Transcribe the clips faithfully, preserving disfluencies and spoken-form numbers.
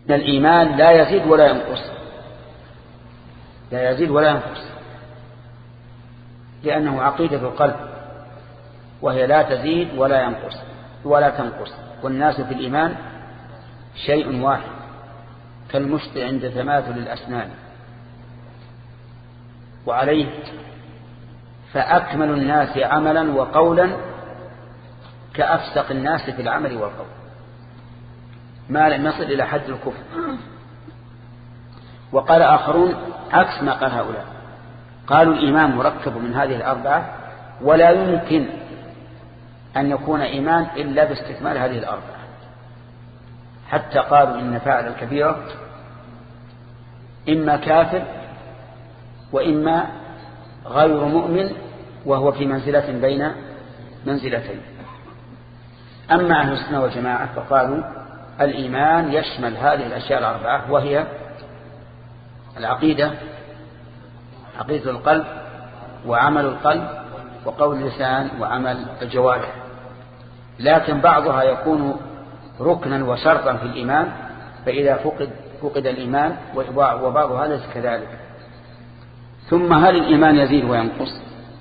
الإيمان لا يزيد ولا ينقص، لا يزيد ولا ينقص، لأنه عقيدة القلب، وهي لا تزيد ولا ينقص ولا تنقص. والناس في الإيمان شيء واحد كالمشط عند تماثل الأسنان. وعليه فأكمل الناس عملا وقولا كأفسق الناس في العمل والقول، ما لم يصل إلى حد الكفر. وقال آخرون عكس ما قال هؤلاء، قالوا الإيمان مركب من هذه الأربعة، ولا يمكن أن يكون إيمان إلا باستكمال هذه الأربعة، حتى قالوا إن فاعل الكبيرة إما كافر وإما غير مؤمن، وهو في منزلة بين منزلتين. أما أهل السنة والجماعة فقالوا الإيمان يشمل هذه الأشياء الأربعة، وهي العقيدة، عقيدة القلب وعمل القلب وقول اللسان وعمل الجوارح، لكن بعضها يكون ركنا وشرطا في الإيمان، فإذا فقد فقد الإيمان، وبعضها ليس كذلك. ثم هل الإيمان يزيد وينقص؟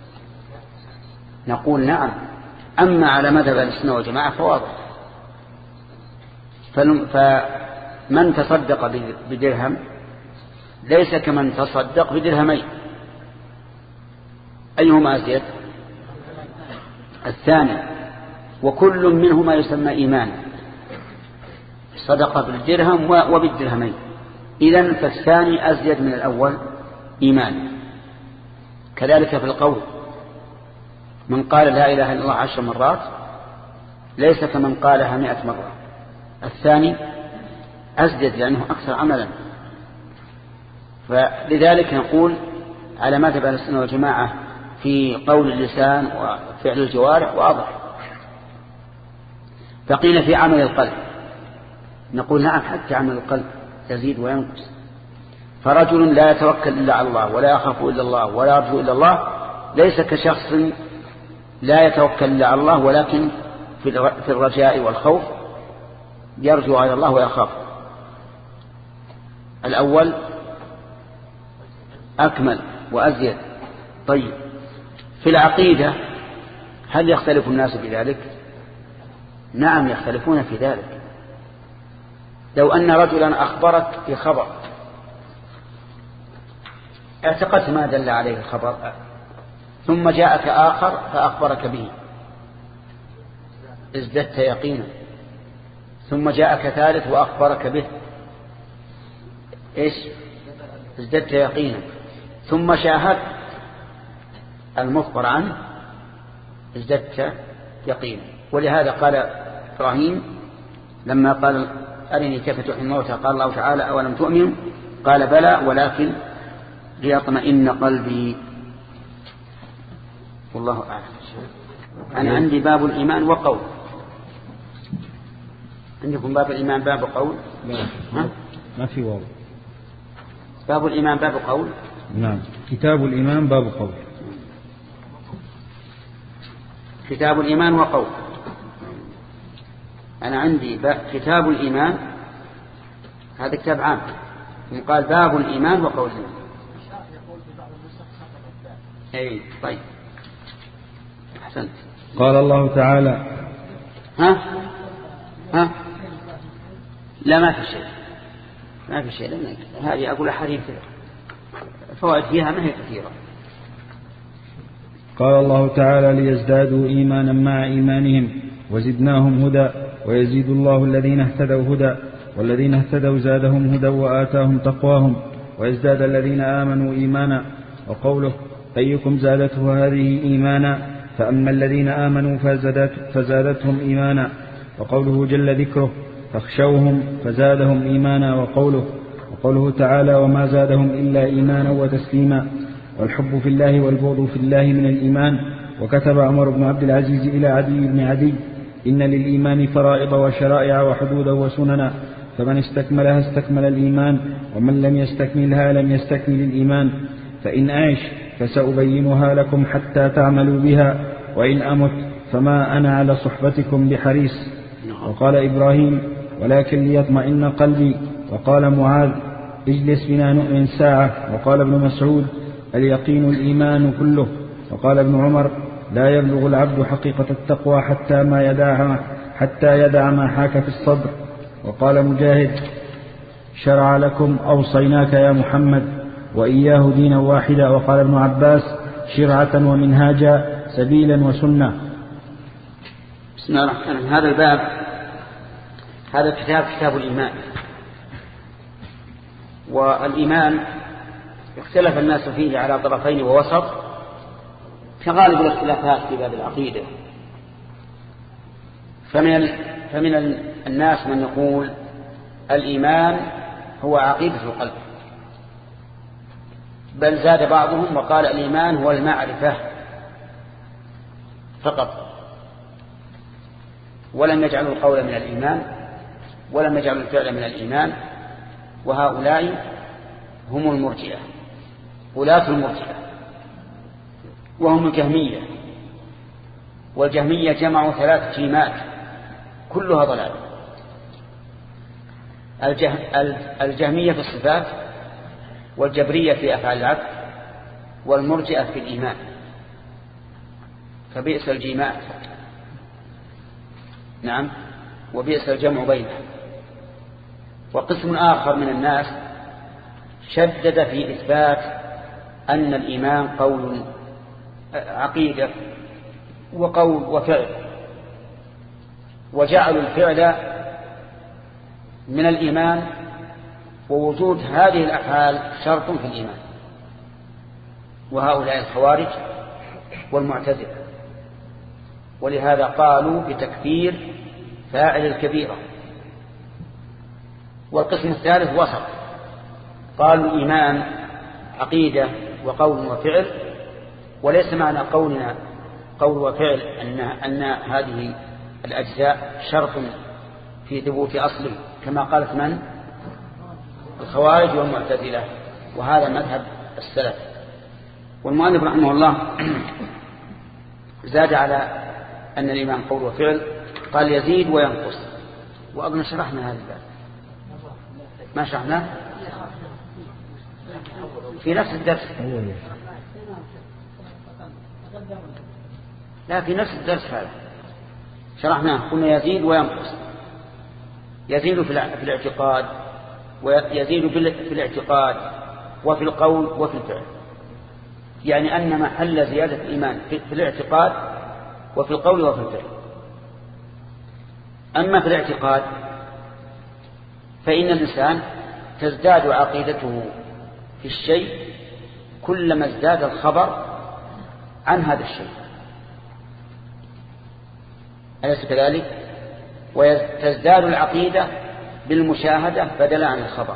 نقول نعم، أما على مذهب السنة والجماعة فواضح. فمن تصدق بدرهم ليس كمن تصدق بدرهمين، أيهما أزيد؟ الثاني، وكل منهما يسمى إيمان، صدق بالدرهم وبالدرهمين، إذن فالثاني أزيد من الأول إيمان. كذلك في القول، من قال لا إله إلا الله عشر مرات ليس كمن قالها مئة مرة، الثاني أزيد لأنه أكثر عملا. فلذلك نقول على مذهب أهل السنة والجماعة في قول اللسان وفعل الجوارح واضح. فقيل في عمل القلب، نقول نعم، حتى عمل القلب يزيد وينقص. فرجل لا يتوكل إلا على الله ولا يخاف إلا الله ولا يرجو إلا الله ليس كشخص لا يتوكل إلا على الله ولكن في الرجاء والخوف يرجو على الله ويخاف. الأول أكمل وأزيد. طيب في العقيدة هل يختلف الناس بذلك؟ نعم يختلفون في ذلك. لو أن رجلا أخبرك في خبر اعتقدت ما دل عليه الخبر، ثم جاءك آخر فأخبرك به ازددت يقينا، ثم جاءك ثالث وأخبرك به إيش؟ ازددت يقينا، ثم شاهدت المخبر عنه ازددت يقينا. ولهذا قال إبراهيم لما قال أرني كيف تحيي الموتى قال الله تعالى أولم تؤمن قال بلى ولكن ليطمئن قلبي. والله أعلم. أنا عندي باب الإيمان وقول، عندكم باب الإيمان باب قول؟ ها؟ ما في واو. باب الإيمان باب قول؟ نعم. كتاب الإيمان باب قول. كتاب الإيمان وقول. أنا عندي كتاب الإيمان هذا كتاب عام، قال باب الإيمان وقول. أي طيب أحسنت. قال الله تعالى ها ها لا ما في شيء، ما في شيء، لأن هذه أقول أحاديث فوائد فيها ما هي كثيرة. قال الله تعالى ليزدادوا إيمانا مع إيمانهم وزدناهم هدى ويزيد الله الذين اهتدوا هدى والذين اهتدوا زادهم هدى وآتاهم تقواهم ويزداد الذين آمنوا إيمانا. وقوله أيكم زادته هذه إيمانا فأما الذين آمنوا فزادت فزادتهم إيمانا. وقوله جل ذكره فاخشوهم فزادهم إيمانا. وقوله وقوله تعالى وما زادهم إلا إيمانا وتسليما. والحب في الله والبغض في الله من الإيمان. وكتب عمر بن عبد العزيز إلى عدي بن عدي إن للإيمان فرائض وشرائع وحدودا وسننا فمن استكملها استكمل الإيمان ومن لم يستكملها لم يستكمل الإيمان. فإن أعش فسأبينها لكم حتى تعملوا بها وإن أمت فما أنا على صحبتكم بحريص. وقال إبراهيم ولكن ليطمئن قلبي وقال معاذ اجلس بنا نؤمن ساعة. وقال ابن مسعود اليقين الإيمان كله. وقال ابن عمر لا يبلغ العبد حقيقة التقوى حتى ما يدع حتى يدع ما حاك في الصدر. وقال مجاهد شرع لكم أوصيناك يا محمد وإياه دينا واحدا. وقال ابن عباس شرعة ومنهاجا سبيلا وسنة. بسم الله الرحمن الرحيم. هذا الباب هذا الكتاب كتاب الإيمان. والإيمان اختلف الناس فيه على طرفين ووسط كغالب الاختلافات في باب العقيدة. فمن فمن الناس من يقول الإيمان هو عقيدة القلب، بل زاد بعضهم وقال الإيمان هو المعرفة فقط، ولم يجعلوا القول من الإيمان ولم يجعلوا الفعل من الإيمان. وهؤلاء هم المرجئة، ولاة المرجئة، وهم الجهمية. والجهمية جمعوا ثلاث جيمات كلها ضلال. الجه... الجهمية في الصفات، والجبرية في أفعال العبد، والمرجئة في الإيمان. فبئس الجيمات، نعم، وبئس الجمع بينها. وقسم آخر من الناس شدد في إثبات أن الإيمان قول عقيدة وقول وفعل، وجعلوا الفعل من الإيمان، ووجود هذه الأفعال شرط في الإيمان. وهؤلاء الخوارج والمعتزلة. ولهذا قالوا بتكفير فاعل الكبيرة. والقسم الثالث وسط، قالوا الإيمان عقيدة وقول وفعل، وليس معنى قولنا قول وفعل أن, أن هذه الأجزاء شرط في ثبوت أصله كما قالت من؟ الخوارج والمعتزلة. وهذا مذهب السلف. والمؤلف رحمه الله زاد على أن الإيمان قول وفعل، قال يزيد وينقص. وأظن شرحنا هذا الباب، ما شرحنا في نفس الدرس، لا في نفس الدرس هذا شرحناه. قلنا يزيد وينقص. يزيد في الاعتقاد، ويزيد في الاعتقاد وفي القول وفي الفعل، يعني أن محل زيادة الإيمان في الاعتقاد وفي القول وفي الفعل. أما في الاعتقاد فإن الإنسان تزداد عقيدته في الشيء كلما ازداد الخبر عن هذا الشيء، أليس كذلك؟ وتزداد العقيدة بالمشاهدة بدلا عن الخبر.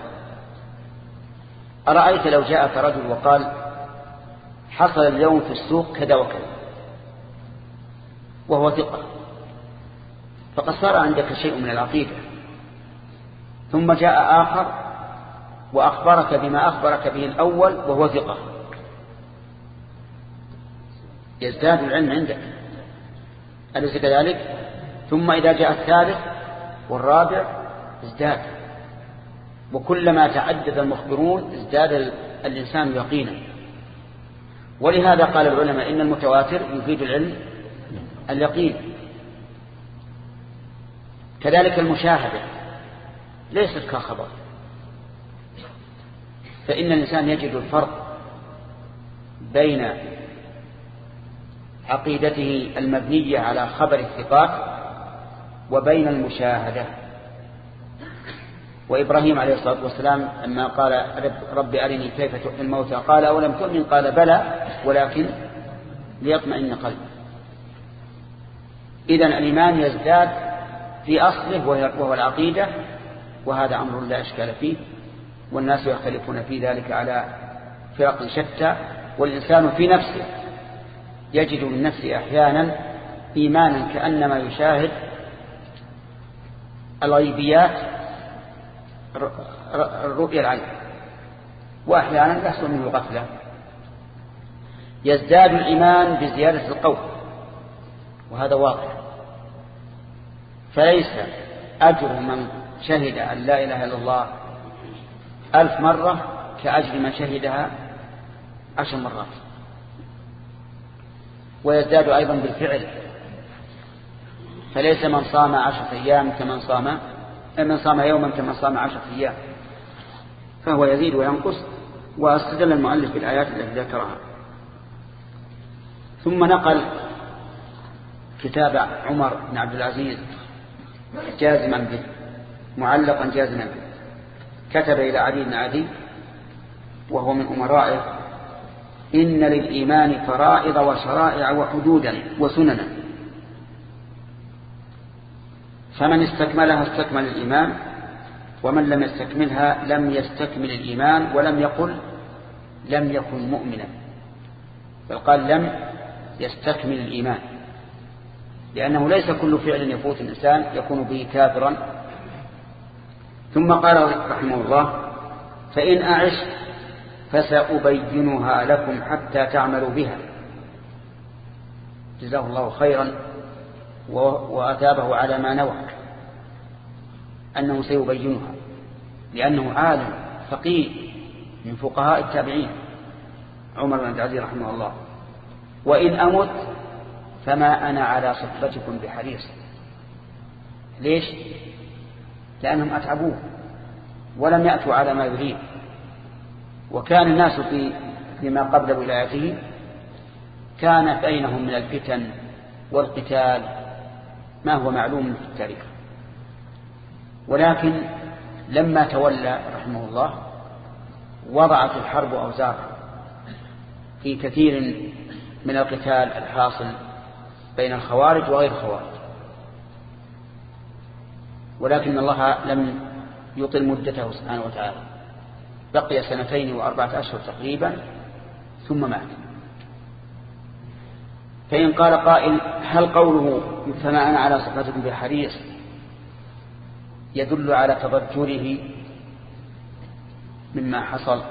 أرأيت لو جاءك رجل وقال حصل اليوم في السوق كذا وكذا، وهو ثقة، فقد صار عندك شيء من العقيدة. ثم جاء آخر وأخبرك بما أخبرك به الأول وهو ثقة، يزداد العلم عندك، أليس كذلك؟ ثم إذا جاء الثالث والرابع ازداد، وكلما تعدد المخبرون ازداد الإنسان يقينا. ولهذا قال العلماء إن المتواتر يفيد العلم اليقين. كذلك المشاهدة ليست كخبر، فإن الإنسان يجد الفرق بين عقيدته المبنية على خبر الثقات وبين المشاهدة. وإبراهيم عليه الصلاة والسلام لما قال رب أرني كيف تحيي الموتى قال أولم تؤمن قال بلى ولكن ليطمئن قلبي. إذن الإيمان يزداد في أصله وهو العقيدة، وهذا أمر لا إشكال فيه، والناس يختلفون في ذلك على فرق شتى. والإنسان في نفسه يجد من نفسه أحيانا إيمانا كأنما يشاهد الغيبيات الرؤيا العين، وأحيانا يحصل منه غفلة. يزداد الإيمان بزيادة القول، وهذا واقع. فليس أجر من شهد أن لا إله إلا الله ألف مرة كأجر من شهدها عشر مرات. ويزداد أيضا بالفعل، فليس من صام عشرة أيام كمن صام من صام يوما كمن صام عشرة أيام، فهو يزيد وينقص. واستدل المؤلف بالآيات التي ذكرها. ثم نقل كتاب عمر بن عبد العزيز جازما به، معلقا جازما به، كتب إلى علي بن عدي وهو من أمرائه: إن للإيمان فرائض وشرائع وحدودا وسننا، فمن استكملها استكمل الإيمان، ومن لم يستكملها لم يستكمل الإيمان، ولم يقل لم يكن مؤمنا، بل قال لم يستكمل الإيمان، لأنه ليس كل فعل يفوت الإنسان يكون به كافرا. ثم قال رحمه الله: فإن أعش فسأبينها لكم حتى تعملوا بها. جزاه الله خيرا وأثابه على ما نوى أنه سيبينها، لأنه عالم فقيه من فقهاء التابعين عمر بن عبد العزيز رحمه الله. وإن أمت فما أنا على صحبتكم بحريص. ليش؟ لأنهم أتعبوه ولم يأتوا على ما يريد، وكان الناس في فيما قبل ولايته كان بينهم من الفتن والقتال ما هو معلوم في التاريخ، ولكن لما تولى رحمه الله وضعت الحرب أوزارها في كثير من القتال الحاصل بين الخوارج وغير الخوارج، ولكن الله لم يطل مدته سبحانه وتعالى، بقي سنتين وأربعة أشهر تقريبا ثم مات. فإن قال قائل: هل قوله فما أنا على صحبتكم بحريص يدل على تضجره مما حصل؟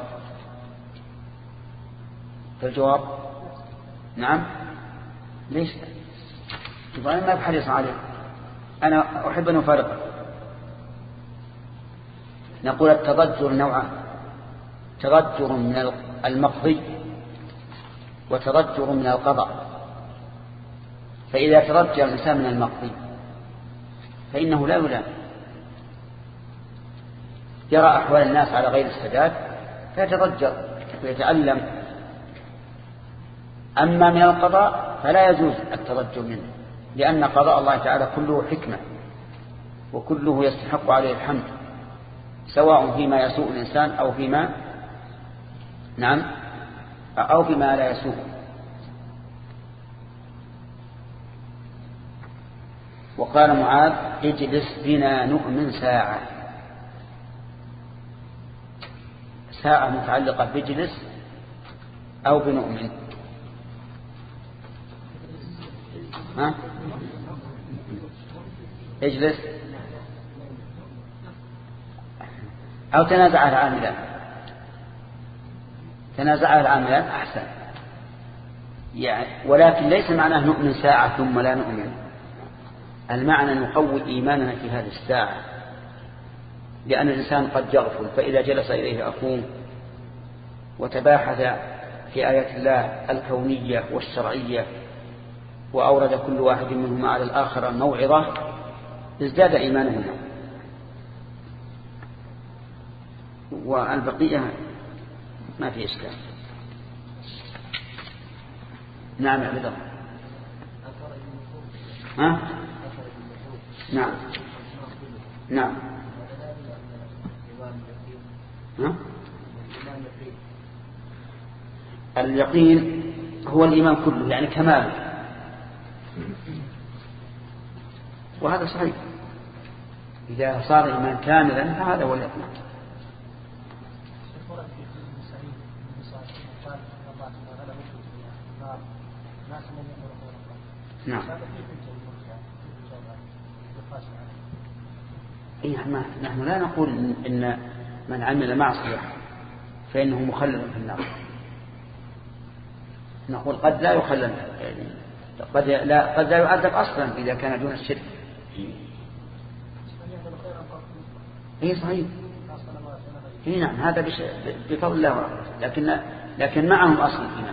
فالجواب: نعم. ليش؟ إبراهيم ما بحريص عليه، أنا أحب أن أفارقه. نقول التضجر نوعان: تضجر من المقضي وتضجر من القضاء. فإذا تضجر الإنسان من المقضي فإنه لا يلام، يرى أحوال الناس على غير السداد فيتضجر ويتألم. أما من القضاء فلا يجوز التضجر منه، لأن قضاء الله تعالى كله حكمة وكله يستحق عليه الحمد، سواء فيما يسوء الإنسان أو فيما نعم أو فيما لا يسوء. وقال معاذ: اجلس بنا نؤمن ساعة. ساعة متعلقة بجلس أو بنؤمن؟ ها؟ اجلس أو تنازع العاملان. تنازع العاملان أحسن يعني، ولكن ليس معناه نؤمن ساعة ثم لا نؤمن، المعنى نقوي إيماننا في هذه الساعة، لأن الإنسان قد يغفل، فإذا جلس إليه أخوه وتباحث في آيات الله الكونية والشرعية وأورد كل واحد منهما على الآخر موعظة ازداد إيمانهما، والبقية ما في إشكال. نعم يا بدر. ها؟ نعم نعم. ها؟ اليقين هو الإيمان كله، يعني كمال، وهذا صحيح. إذا صار الإيمان كاملا فهذا هو اليقين. نعم. إيه نحن لا نقول إن من عمل معصية فإنه مخلد في النار، نقول قد لا يخلد، يعني قد لا قد لا يعذب أصلا إذا كان دون الشرك. إيه صحيح. نعم هذا بفضل الله ورحمته، لكن لكن معهم أصل الإيمان.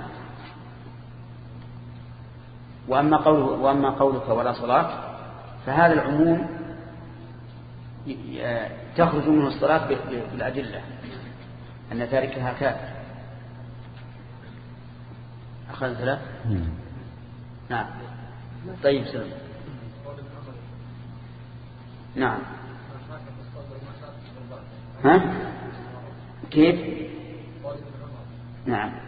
وأما قوله وأما قولك ولا صلاة فهذا العموم تخرج منه الصلاة بالأدلة أن تاركها كافر. أخذت له؟ نعم. طيب سلام. نعم. ها؟ كيف؟ نعم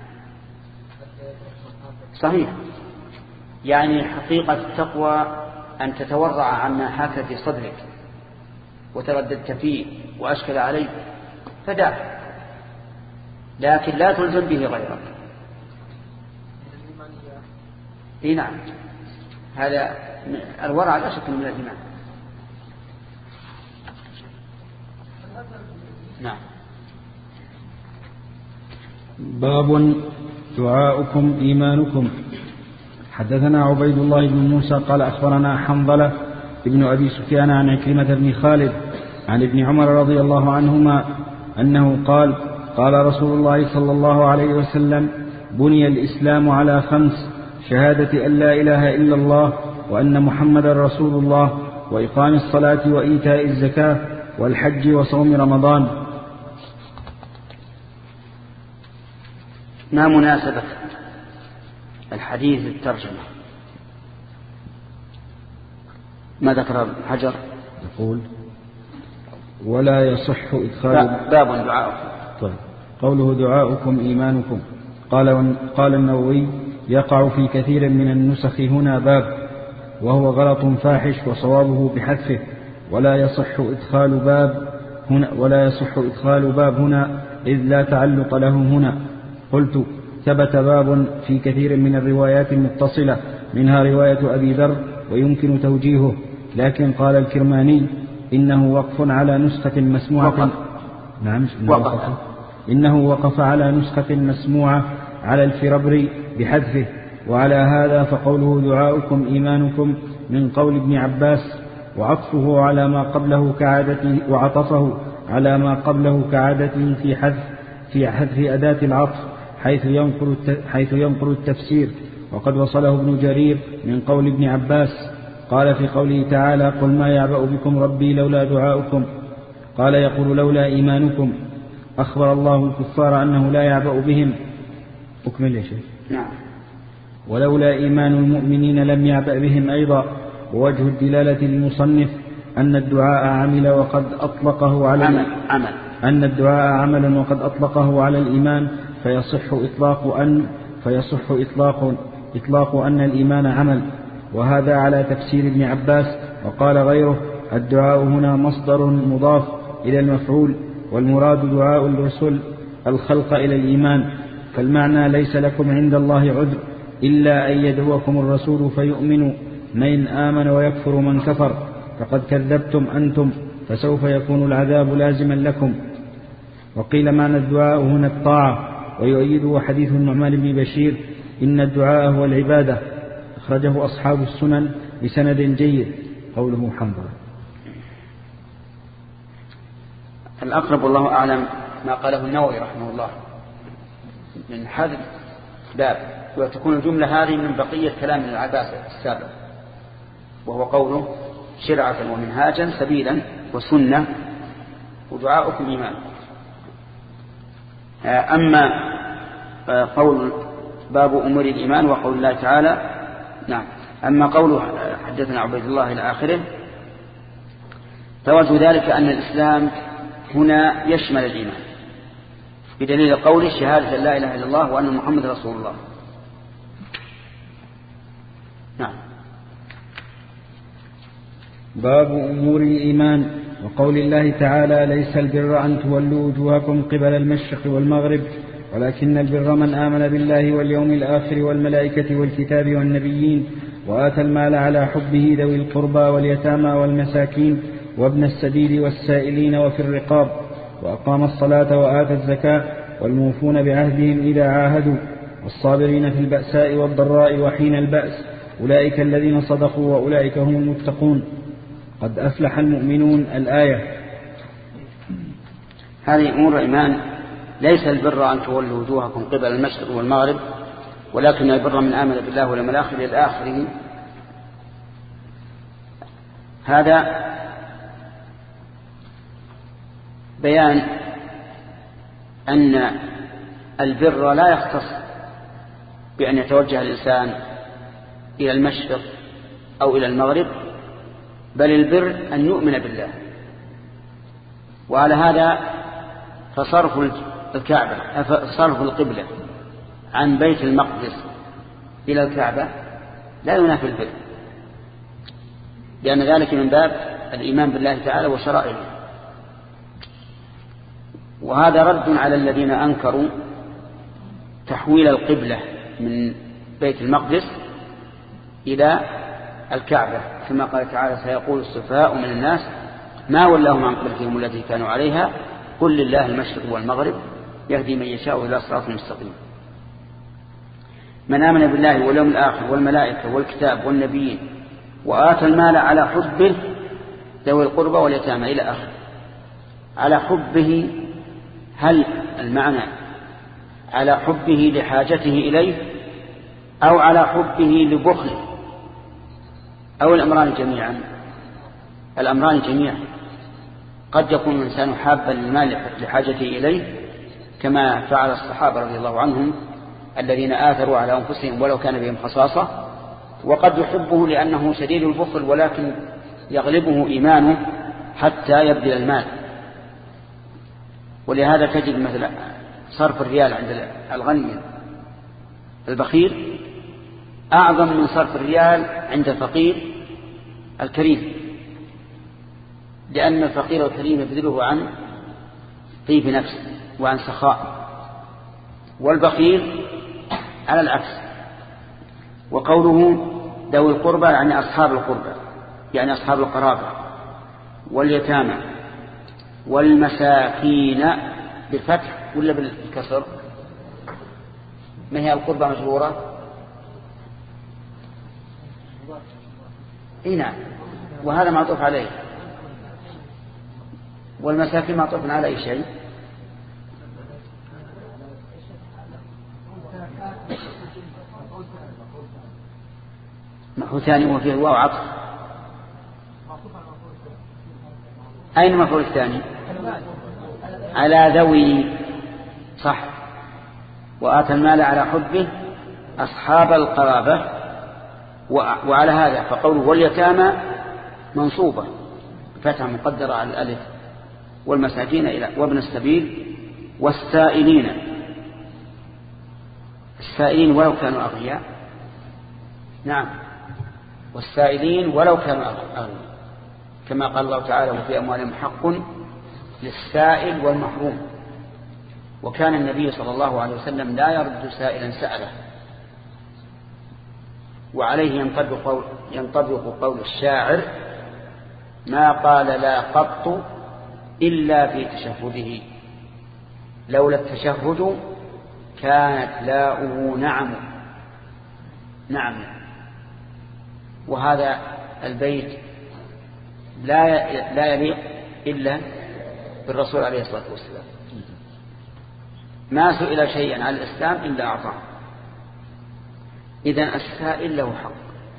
صحيح. يعني حقيقة التقوى أن تتورع عما حاك في صدرك وترددت فيه وأشكل عليك فدع، لكن لا تلزم به غيرك. إيه نعم هذا الورع لا شك من الإيمان. نعم. باب دعاؤكم إيمانكم. حدثنا عبيد الله بن موسى قال أخبرنا حنظلة ابن أبي سفيان عن عكرمة بن خالد عن ابن عمر رضي الله عنهما أنه قال قال رسول الله صلى الله عليه وسلم بني الإسلام على خمس: شهادة أن لا إله إلا الله وأن محمد رسول الله وإقام الصلاة وإيتاء الزكاة والحج وصوم رمضان. ما مناسبة الحديث الترجمة؟ ما ذكر حجر؟ يقول ولا يصح إدخال باب دعاؤكم. طيب. قوله دعاؤكم إيمانكم. قال قال النووي يقع في كثير من النسخ هنا باب، وهو غلط فاحش وصوابه بحذفه ولا يصح إدخال باب هنا ولا يصح إدخال باب هنا إذ لا تعلق له هنا. قلت ثبت باب في كثير من الروايات المتصلة منها رواية أبي ذر ويمكن توجيهه، لكن قال الكرماني إنه وقف على نسخة مسموعة. وقف. نعم وقف. وقف. إنه وقف على نسخة مسموعة على الفربري بحذفه. وعلى هذا فقوله دعاؤكم إيمانكم من قول ابن عباس، وعطفه على ما قبله كعادته وعطفه على ما قبله كعادته في حذف في حذف أداة العطف حيث ينقل حيث ينقل التفسير. وقد وصله ابن جرير من قول ابن عباس قال في قوله تعالى قل ما يعبأ بكم ربي لولا دعاؤكم، قال يقول لولا إيمانكم. أخبر الله الكفار أنه لا يعبأ بهم. أكمل يا شيخ. نعم. ولولا إيمان المؤمنين لم يعبأ بهم أيضا. ووجه الدلالة للمصنف أن الدعاء عمل وقد أطلقه على عمل. عمل. أن الدعاء عمل وقد أطلقه على الإيمان فيصح إطلاق أن فيصح إطلاق إطلاق أن الإيمان عمل، وهذا على تفسير ابن عباس. وقال غيره الدعاء هنا مصدر مضاف إلى المفعول، والمراد دعاء الرسل الخلق إلى الإيمان، فالمعنى ليس لكم عند الله عذر إلا أن يدعوكم الرسول فيؤمنوا، من آمن ويكفر من كفر فقد كذبتم أنتم فسوف يكون العذاب لازما لكم. وقيل معنى الدعاء هنا الطاعة، ويؤيده حديث النعمان بن بشير إن الدعاء هو العبادة، أخرجه أصحاب السنن بسند جيد. قوله حنظلة. الأقرب والله أعلم ما قاله النووي رحمه الله من حذف باب، وتكون الجملة هذه من بقية كلام العباس السابق، وهو قوله شرعة ومنهاجا سبيلا وسنة ودعاؤكم إيمان. أما قول باب أمور الإيمان وقول الله تعالى نعم. أما قوله حدثنا عبيد الله إلى آخره توجه ذلك أن الإسلام هنا يشمل الإيمان بدليل قول شهادة لا إله إلا الله وأن محمد رسول الله. نعم. باب أمور الإيمان. وقول الله تعالى ليس البر أن تولوا وجوهكم قبل المشرق والمغرب ولكن البر من آمن بالله واليوم الآخر والملائكة والكتاب والنبيين وآتى المال على حبه ذوي القربى واليتامى والمساكين وابن السبيل والسائلين وفي الرقاب وأقام الصلاة وآتى الزكاة والموفون بعهدهم إذا عاهدوا والصابرين في البأساء والضراء وحين البأس أولئك الذين صدقوا وأولئك هم المتقون قد أفلح المؤمنون. الآية. هذه أمور إيمان. ليس البر أن تولوا وجوهكم قبل المشرق والمغرب، ولكن البر من آمن بالله واليوم الآخر إلى آخره. هذا بيان أن البر لا يختص بأن يتوجه الإنسان إلى المشرق أو إلى المغرب، بل البر أن يؤمن بالله. وعلى هذا فصرف الكعبة صرف القبلة عن بيت المقدس إلى الكعبة لا ينافي البر، لأن ذلك من باب الإيمان بالله تعالى وشرائعه. وهذا رد على الذين أنكروا تحويل القبلة من بيت المقدس إلى الكعبة، كما قال تعالى: سيقول السفهاء من الناس ما ولاهم عن قبلتهم التي كانوا عليها قل لله المشرق والمغرب يهدي من يشاء إلى صراط مستقيم. من آمن بالله واليوم الآخر والملائكة والكتاب والنبيين وآتى المال على حبه ذوي القربى واليتامى إلى آخر. على حبه، هل المعنى على حبه لحاجته إليه أو على حبه لبخله أو الأمران جميعا؟ الأمران جميعا. قد يكون الإنسان حابا للمال لحاجته إليه كما فعل الصحابة رضي الله عنهم الذين آثروا على أنفسهم ولو كان بهم خصاصة، وقد يحبه لأنه شديد البخل ولكن يغلبه إيمانه حتى يبذل المال. ولهذا تجد مثلا صرف الريال عند الغني البخيل أعظم من صرف الريال عند الفقير الكريم، لأن الفقير الكريم يبذله عن طيب نفس وعن سخاء، والبخيل على العكس. وقوله ذوي القربى يعني أصحاب القربى، يعني أصحاب القرابة، واليتامى والمساكين بالفتح ولا بالكسر؟ ما هي القربى مجرورة؟ إيه نعم، وهذا معطوف عليه. والمساكين معطوف على أي شيء؟ هو ثاني وفيه واو عطف. أين مفعول الثاني؟ على ذوي، صح. وآتى المال على حبه أصحاب القرابة. وعلى هذا فقوله واليتامى منصوبة فتح مقدرة على الألف، والمساكين إلى وابن السبيل والسائلين. السائلين ولو كانوا أغنياء، نعم، والسائلين ولو كانوا أغنياء، كما قال الله تعالى: وفي أموالهم حق للسائل والمحروم. وكان النبي صلى الله عليه وسلم لا يرد سائلا سأله. وعليه ينطبق قول, ينطبق قول الشاعر: ما قال لا قط إلا في تشهده، لولا التشهد كانت لاؤه نعم نعم. وهذا البيت لا لا يليق إلا بالرسول عليه الصلاة والسلام. ما سئل شيئا عن الإسلام إلا أعطاه. إذن السائل له حق.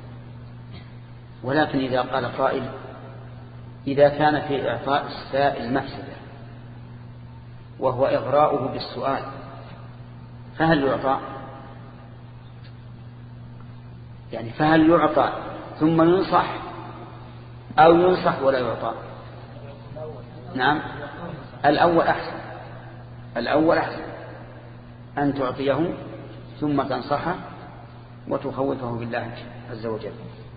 ولكن إذا قال قائل: إذا كان في إعطاء السائل مفسدة وهو إغراؤه بالسؤال فهل يعطى؟ يعني فهل يعطى ثم ينصح أو ينصح ولا يعطى؟ نعم، الأول أحسن. الأول أحسن أن تعطيه ثم تنصحه وتخوفه بالله عز وجل.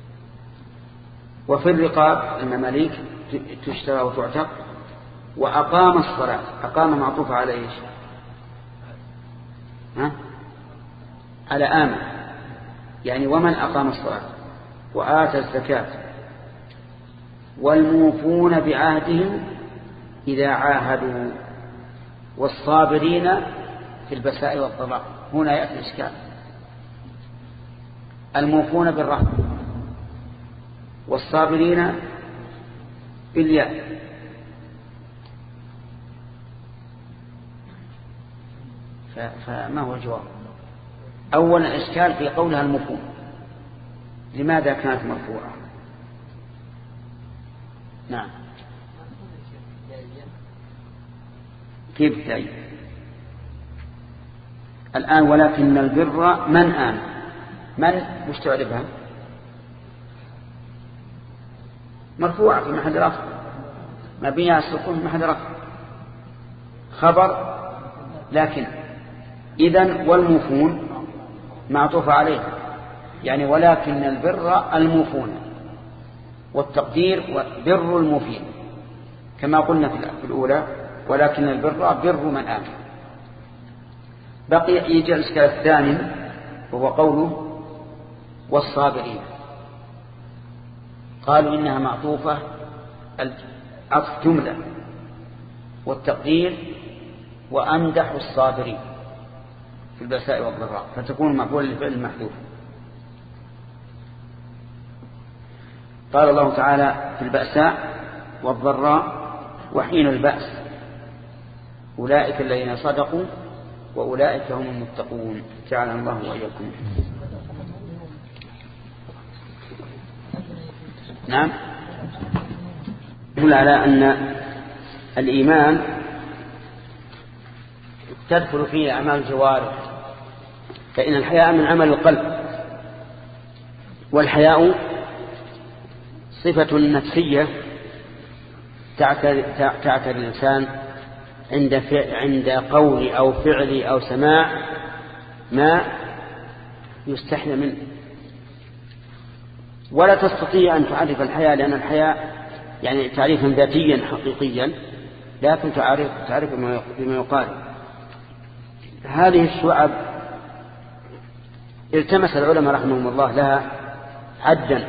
وفي الرقاب المماليك تشترى وتعتق. وأقام الصلاة، أقام معطوفة على إيش؟ ها؟ على آمن، يعني ومن أقام الصلاة وآتى الزكاة والموفون بعهدهم إذا عاهدوا والصابرين في البساء والضراء. هنا يأتي الإشكال. الموفون بالرحمة والصابرين بالياء. فما هو الجواب؟ أولا الإشكال في قولها المفهوم، لماذا كانت مرفوعة؟ نعم كيف تعيد الآن؟ ولكن البر من آمن، من مش تعرفها؟ مرفوعة في محل رفع، مبنية على السكون في محل رفع، خبر. لكن إذن والموفون معطوف عليه، يعني ولكن البر الموفون، والتقدير بر الموفين كما قلنا في الأولى، ولكن البر بر من آمن. بقي يجي الإشكال الثاني وهو قوله والصابرين، قالوا إنها معطوفة عطف جملة، والتقدير وأمدح الصابرين في البأساء والضراء، فتكون مقبولة لفعل المحذوف. قال الله تعالى في البأساء والضراء وحين البأس أولئك الذين صدقوا وأولئك هم المتقون، جعلنا الله وإياكم. نعم يقول على أن الإيمان تدخل فيه أعمال الجوارح، فإن الحياء من عمل القلب، والحياء صفة نفسية تعتري الإنسان عند عند قول أو فعل أو سماع ما يستحيى منه، ولا تستطيع أن تعرف الحياء، لأن الحياء يعني تعريفا ذاتيا حقيقيا، لكن تعرف تعرف بما يقال. هذه الشعب التمس العلماء رحمهم الله لها عدا،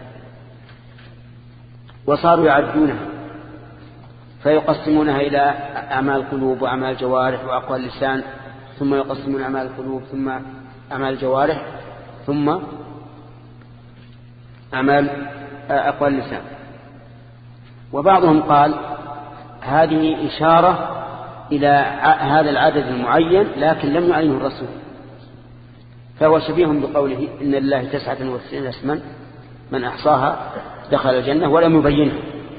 وصاروا يعدونها فيقسمونها إلى أعمال القلوب وأعمال الجوارح وأقوال اللسان، ثم يقسمون أعمال القلوب ثم أعمال الجوارح ثم أعمال أقوال اللسان. وبعضهم قال هذه إشارة إلى هذا العدد المعين لكن لم يعينه الرسول، فهو شبيه بقوله إن لله تسعة وتسعين اسما من أحصاها دخل الجنة ولم يبينه.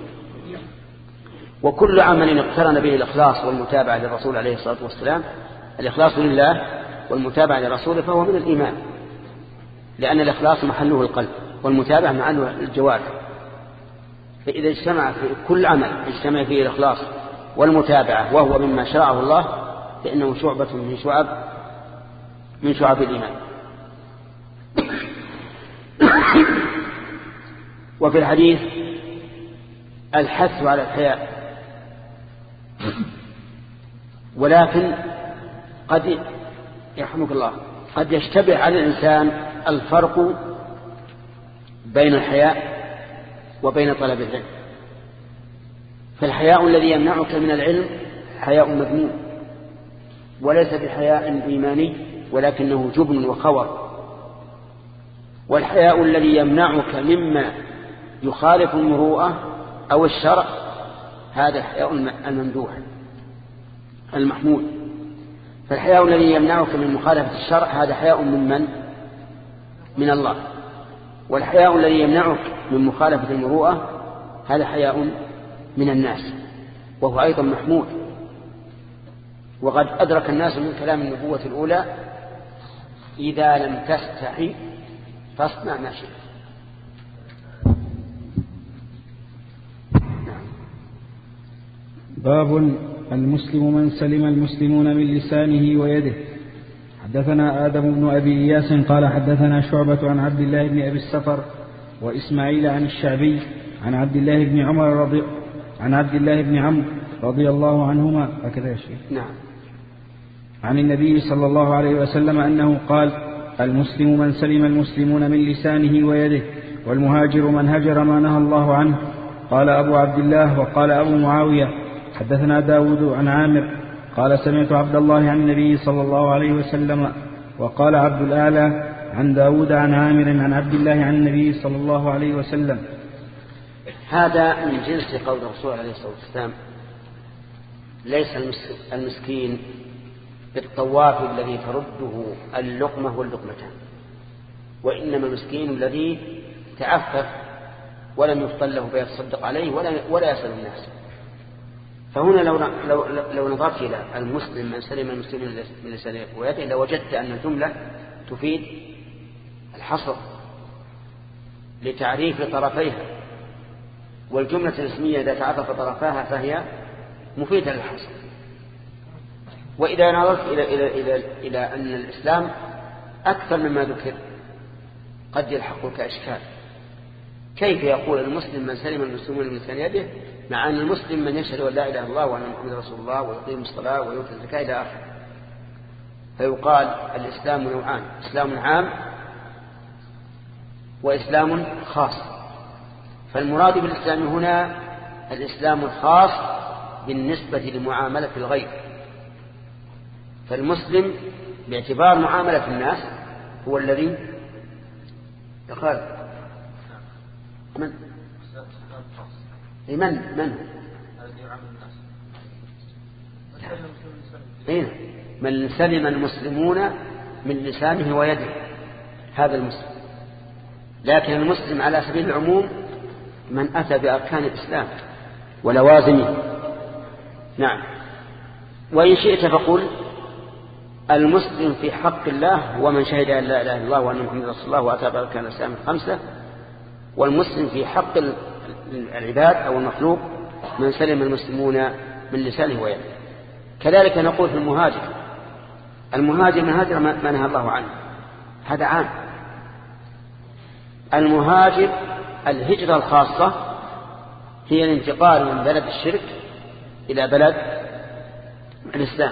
وكل عمل اقترن به الإخلاص والمتابعة للرسول عليه الصلاة والسلام، الإخلاص لله والمتابعة للرسول، فهو من الإيمان، لأن الإخلاص محله القلب والمتابعة محله الجوارح. فإذا اجتمع في كل عمل اجتمع فيه الإخلاص والمتابعة وهو مما شرعه الله، فإنه شعبة من شعب من شعب الإيمان. وفي الحديث الحث على الحياء، ولكن قد يرحمك الله قد يشتبه على الإنسان الفرق بين الحياء وبين طلب العلم. فالحياء الذي يمنعك من العلم حياء مذموم، وليس بحياء إيماني ولكنه جبن وخور. والحياء الذي يمنعك مما يخالف المروءة أو الشرع هذا الحياء الممدوح المحمود. فالحياء الذي يمنعك من مخالفة الشرع هذا حياء من من؟ من الله. والحياء الذي يمنعك من مخالفة المروءة هذا حياء من الناس، وهو أيضا محمود. وقد أدرك الناس من كلام النبوة الأولى إذا لم تستحي فاصنع ما شئت. باب المسلم من سلم المسلمون من لسانه ويده. حدثنا آدم بن أبي إياس قال حدثنا شعبة عن عبد الله بن أبي السفر وإسماعيل عن الشعبي عن عبد الله بن عمر رضي عن عبد الله بن عمرو رضي الله عنهما هكذا يا شيخ. نعم. عن النبي صلى الله عليه وسلم أنه قال المسلم من سلم المسلمون من لسانه ويده، والمهاجر من هجر ما نهى الله عنه. قال أبو عبد الله وقال أبو معاوية حدثنا داود عن عامر قال سمعت عبد الله عن النبي صلى الله عليه وسلم. وقال عبد الأعلى عن داود عن عامر عن عبد الله عن النبي صلى الله عليه وسلم. هذا من جنس قول الرسول عليه الصلاة والسلام ليس المسكين بالطواف الذي ترده اللقمة واللقمتان، وإنما المسكين الذي تعفف ولم يفضل له فيتصدق عليه ولا, ولا يسأل الناس. فهنا لو, لو, لو نظرت إلى المسلم من سلم المسلمين من لسانه ويده لوجدت أن الجملة تفيد الحصر لتعريف طرفيها، والجملة الاسمية إذا تعرف طرفاها فهي مفيدة للحصر. وإذا نظرت إلى, إلى, إلى, إلى أن الإسلام أكثر مما ذكر قد يلحقك إشكال، كيف يقول المسلم من سلم المسلمون من لسان يده مع أن المسلم من يشهد أن لا إله إلا الله وأن محمدا رسول الله ويقيم الصلاة ويؤتي الزكاة إلى آخره. فيقال الإسلام نوعان: إسلام عام وإسلام خاص. فالمراد بالإسلام هنا الإسلام الخاص بالنسبة لمعاملة الغير. فالمسلم باعتبار معاملة الناس هو الذي يقال من من من هنا من سلم المسلمون من لسانه ويده، هذا المسلم. لكن المسلم على سبيل العموم من أتى بأركان الإسلام ولوازمه. نعم. وإن شئت فقل المسلم في حق الله ومن شهد أن لا إله إلا الله وأن محمدا رسول الله وأتى بأركان الإسلام الخمسة، والمسلم في حق العباد أو المخلوق من سلم المسلمون من لسانه ويده. كذلك نقول في المهاجر، المهاجر من هاجر ما نهى الله عنه، هذا عام. المهاجر الهجرة الخاصة هي الانتقال من بلد الشرك إلى بلد الإسلام،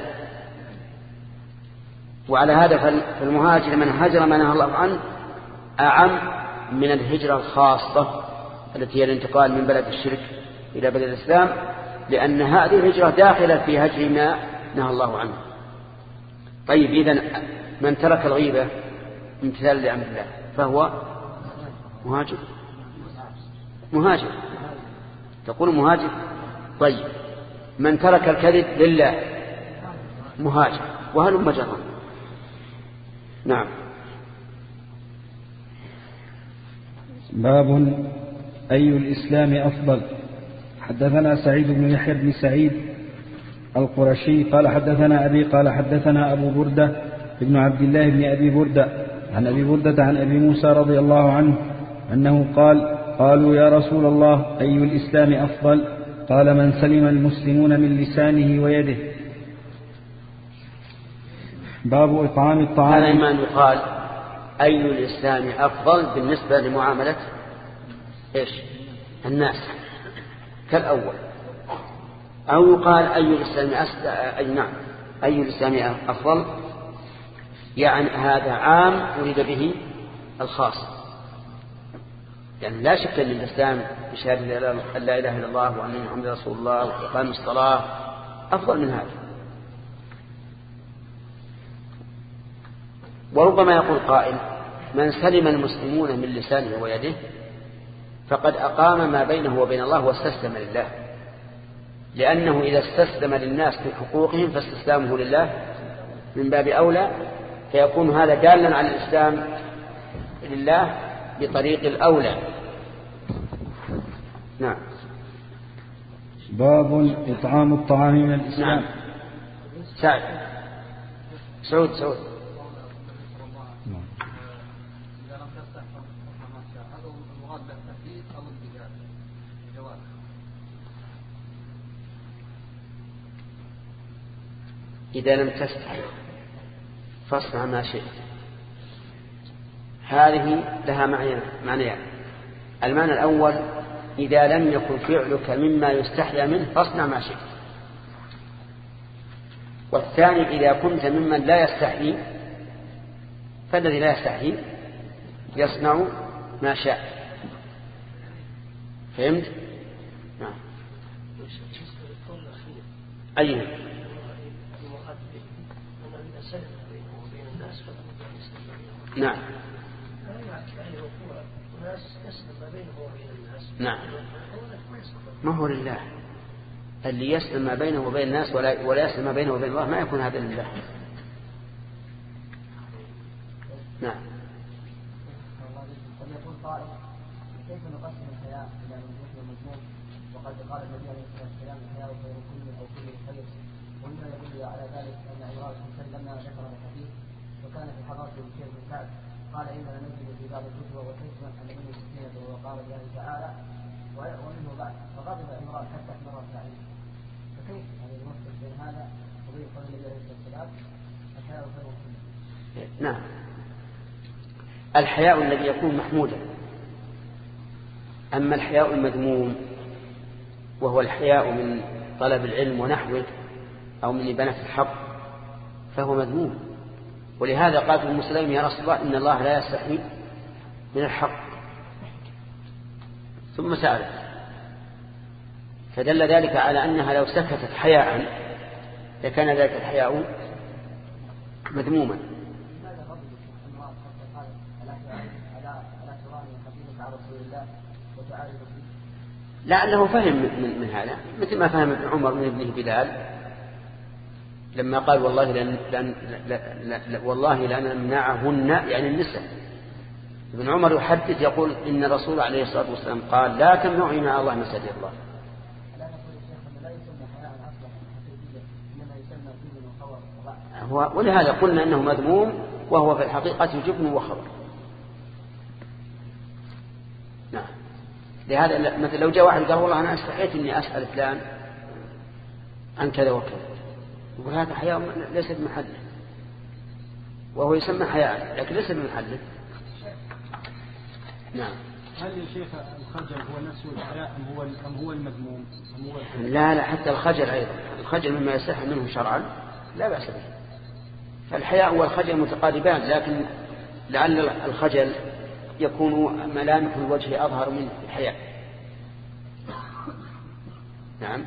وعلى هذا فالمهاجر من هاجر ما نهى الله عنه أعم من الهجرة الخاصة التي هي الانتقال من بلد الشرك إلى بلد الإسلام، لأن هذه الهجرة داخلة في هجر ما نهى الله عنه. طيب، إذن من ترك الغيبة امتثالا لأمر الله فهو مهاجر. مهاجر تقول مهاجر. طيب، من ترك الكذب لله مهاجر، وهل مجرى. نعم. باب أي الإسلام أفضل. حدثنا سعيد بن يحيى بن سعيد القرشي قال حدثنا أبي قال حدثنا أبو بردة ابن عبد الله بن أبي بردة عن أبي بردة عن أبي موسى رضي الله عنه أنه قال: قالوا يا رسول الله أي الإسلام أفضل؟ قال: من سلم المسلمون من لسانه ويده. باب إطعام الطعام. هذا ما يقال أي الإسلام أفضل بالنسبة لمعاملة إيش الناس كالأول، أو يقال أي الإسلام أسد... أي نعم أي الإسلام أفضل، يعني هذا عام أريد به الخاص. يعني لا شك أن الإسلام بشهادة أن لا إله إلا الله وأن محمدا رسول الله وإقام الصلاة أفضل من هذا. وربما يقول قائل: من سلم المسلمون من لسانه ويده فقد أقام ما بينه وبين الله واستسلم لله، لأنه إذا استسلم للناس في حقوقهم فاستسلامه لله من باب أولى، فيكون هذا دالا على الإسلام لله بطريق الأولى. نعم. باب إطعام الطعام من الإسلام. نعم. سعد سعود سعود إذا لم تستحي فاصنع ما شئت. هذه لها معنيان. المعنى الأول: إذا لم يكن فعلك مما يستحيا منه فاصنع ما شئت. والثاني: إذا كنت ممن لا يستحي فالذي لا يستحي يصنع ما شاء. فهمت؟ نعم. أيها نعم نعم ما هو لله. اللي يسلم ما بينه وبين الناس ولا, ولا يسلم ما بينه وبين الله ما يكون هذا لله. نعم. قد يقول قائل كيف نقسم الحياء إلى ممدوح ومذموم وقد قال النبي عليه الصلاة والسلام الحياء خير كل أو كل خير، ومما يدل على ذلك أن عمران بن حسين لما ذكر الحديث وكان في حضرته بشير بن سعد قال إننا نجد في بعض الكتب والحكمة أن منه سكينة وقال الله تعالى ومنه بعد، فغضب عمران حتى احمر التعليم. فكيف يعني نوفق بين هذا وبين قول النبي عليه الصلاة والسلام الحياء خير كل؟ نعم. الحياء الذي يكون محمودا، أما الحياء المذموم وهو الحياء من طلب العلم ونحوه أو من إبانة الحق فهو مذموم. ولهذا قال ابن مسلم يا رسول الله إن الله لا يستحي من الحق، ثم سألت، فدل ذلك على أنها لو سكتت حياء لكان ذلك الحياء مذموما. لعله فهم من, من هذا مثل ما فهم ابن عمر من ابنه بلال لما قال والله لن, لن, لن, لن والله لن نمنعهن يعني النساء. ابن عمر يحدث يقول إن الرسول عليه الصلاة والسلام قال لا تمنعوا إماء الله مساجد الله. هو ولهذا قلنا أنه مذموم وهو في الحقيقة جبن وخبر. نعم. لهذا مثل لو جاء واحد قال والله أنا استحيت إني أسأل فلان عن كذا وكذا، يقول هذا حياء ليس بمحله، وهو يسمى حياء لكن ليس بمحله. نعم. هل يا شيخ الخجل هو نفسه الحياء أم هو أم هو المذموم؟ لا لا حتى الخجل أيضا، الخجل مما يصح منه شرعا لا بأس به. فالحياء والخجل متقاربان، لكن لعل الخجل يكون ملامح الوجه أظهر من الحياء. نعم.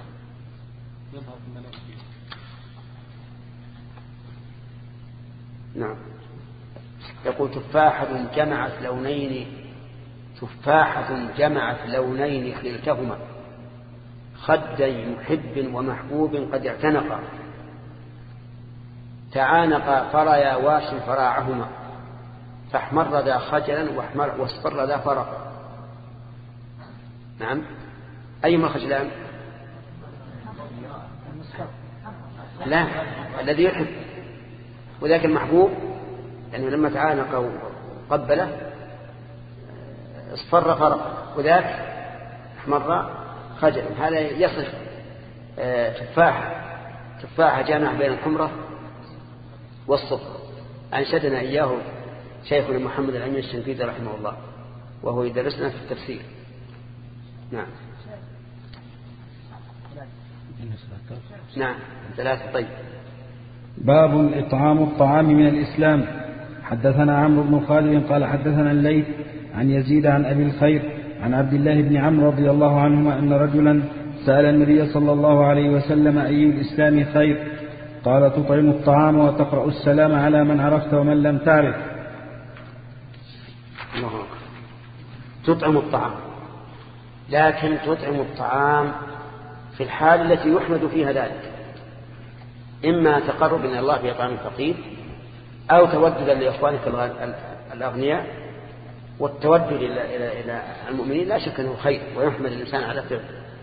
نعم. يقول تفاحة جمعت لونين تفاحة جمعت لونين خلتهما خدي محب ومحبوب قد اعتنقا تعانقا فريا واش فراعهما فاحمر ذا خجلا واصفر ذا فرقا. نعم. أيما الخجلان؟ لا، الذي يحب. وذاك المحبوب يعني لما تعانق وقبله اصفر فرق، وذاك احمر خجلا. هذا يصف تفاحة تفاحة جامع بين الحمرة والصفر. أنشدنا إياه شيخنا محمد الأمين الشنقيطي رحمه الله وهو يدرسنا في التفسير. نعم. نعم ثلاثة. طيب. باب إطعام الطعام من الإسلام. حدثنا عمرو بن خالد قال حدثنا الليث عن يزيد عن أبي الخير عن عبد الله بن عمرو رضي الله عنهما أن رجلا سأل النبي صلى الله عليه وسلم أي الإسلام خير؟ قال تطعم الطعام وتقرأ السلام على من عرفت ومن لم تعرف. الله. تطعم الطعام، لكن تطعم الطعام في الحال التي يحمد فيها ذلك، إما تقرب إلى الله بإطعام الفقير أو توددا لإخوانك الأغنياء. والتودد إلى إلى إلى المؤمنين لا شك أنه خير ويحمد الإنسان على فعله.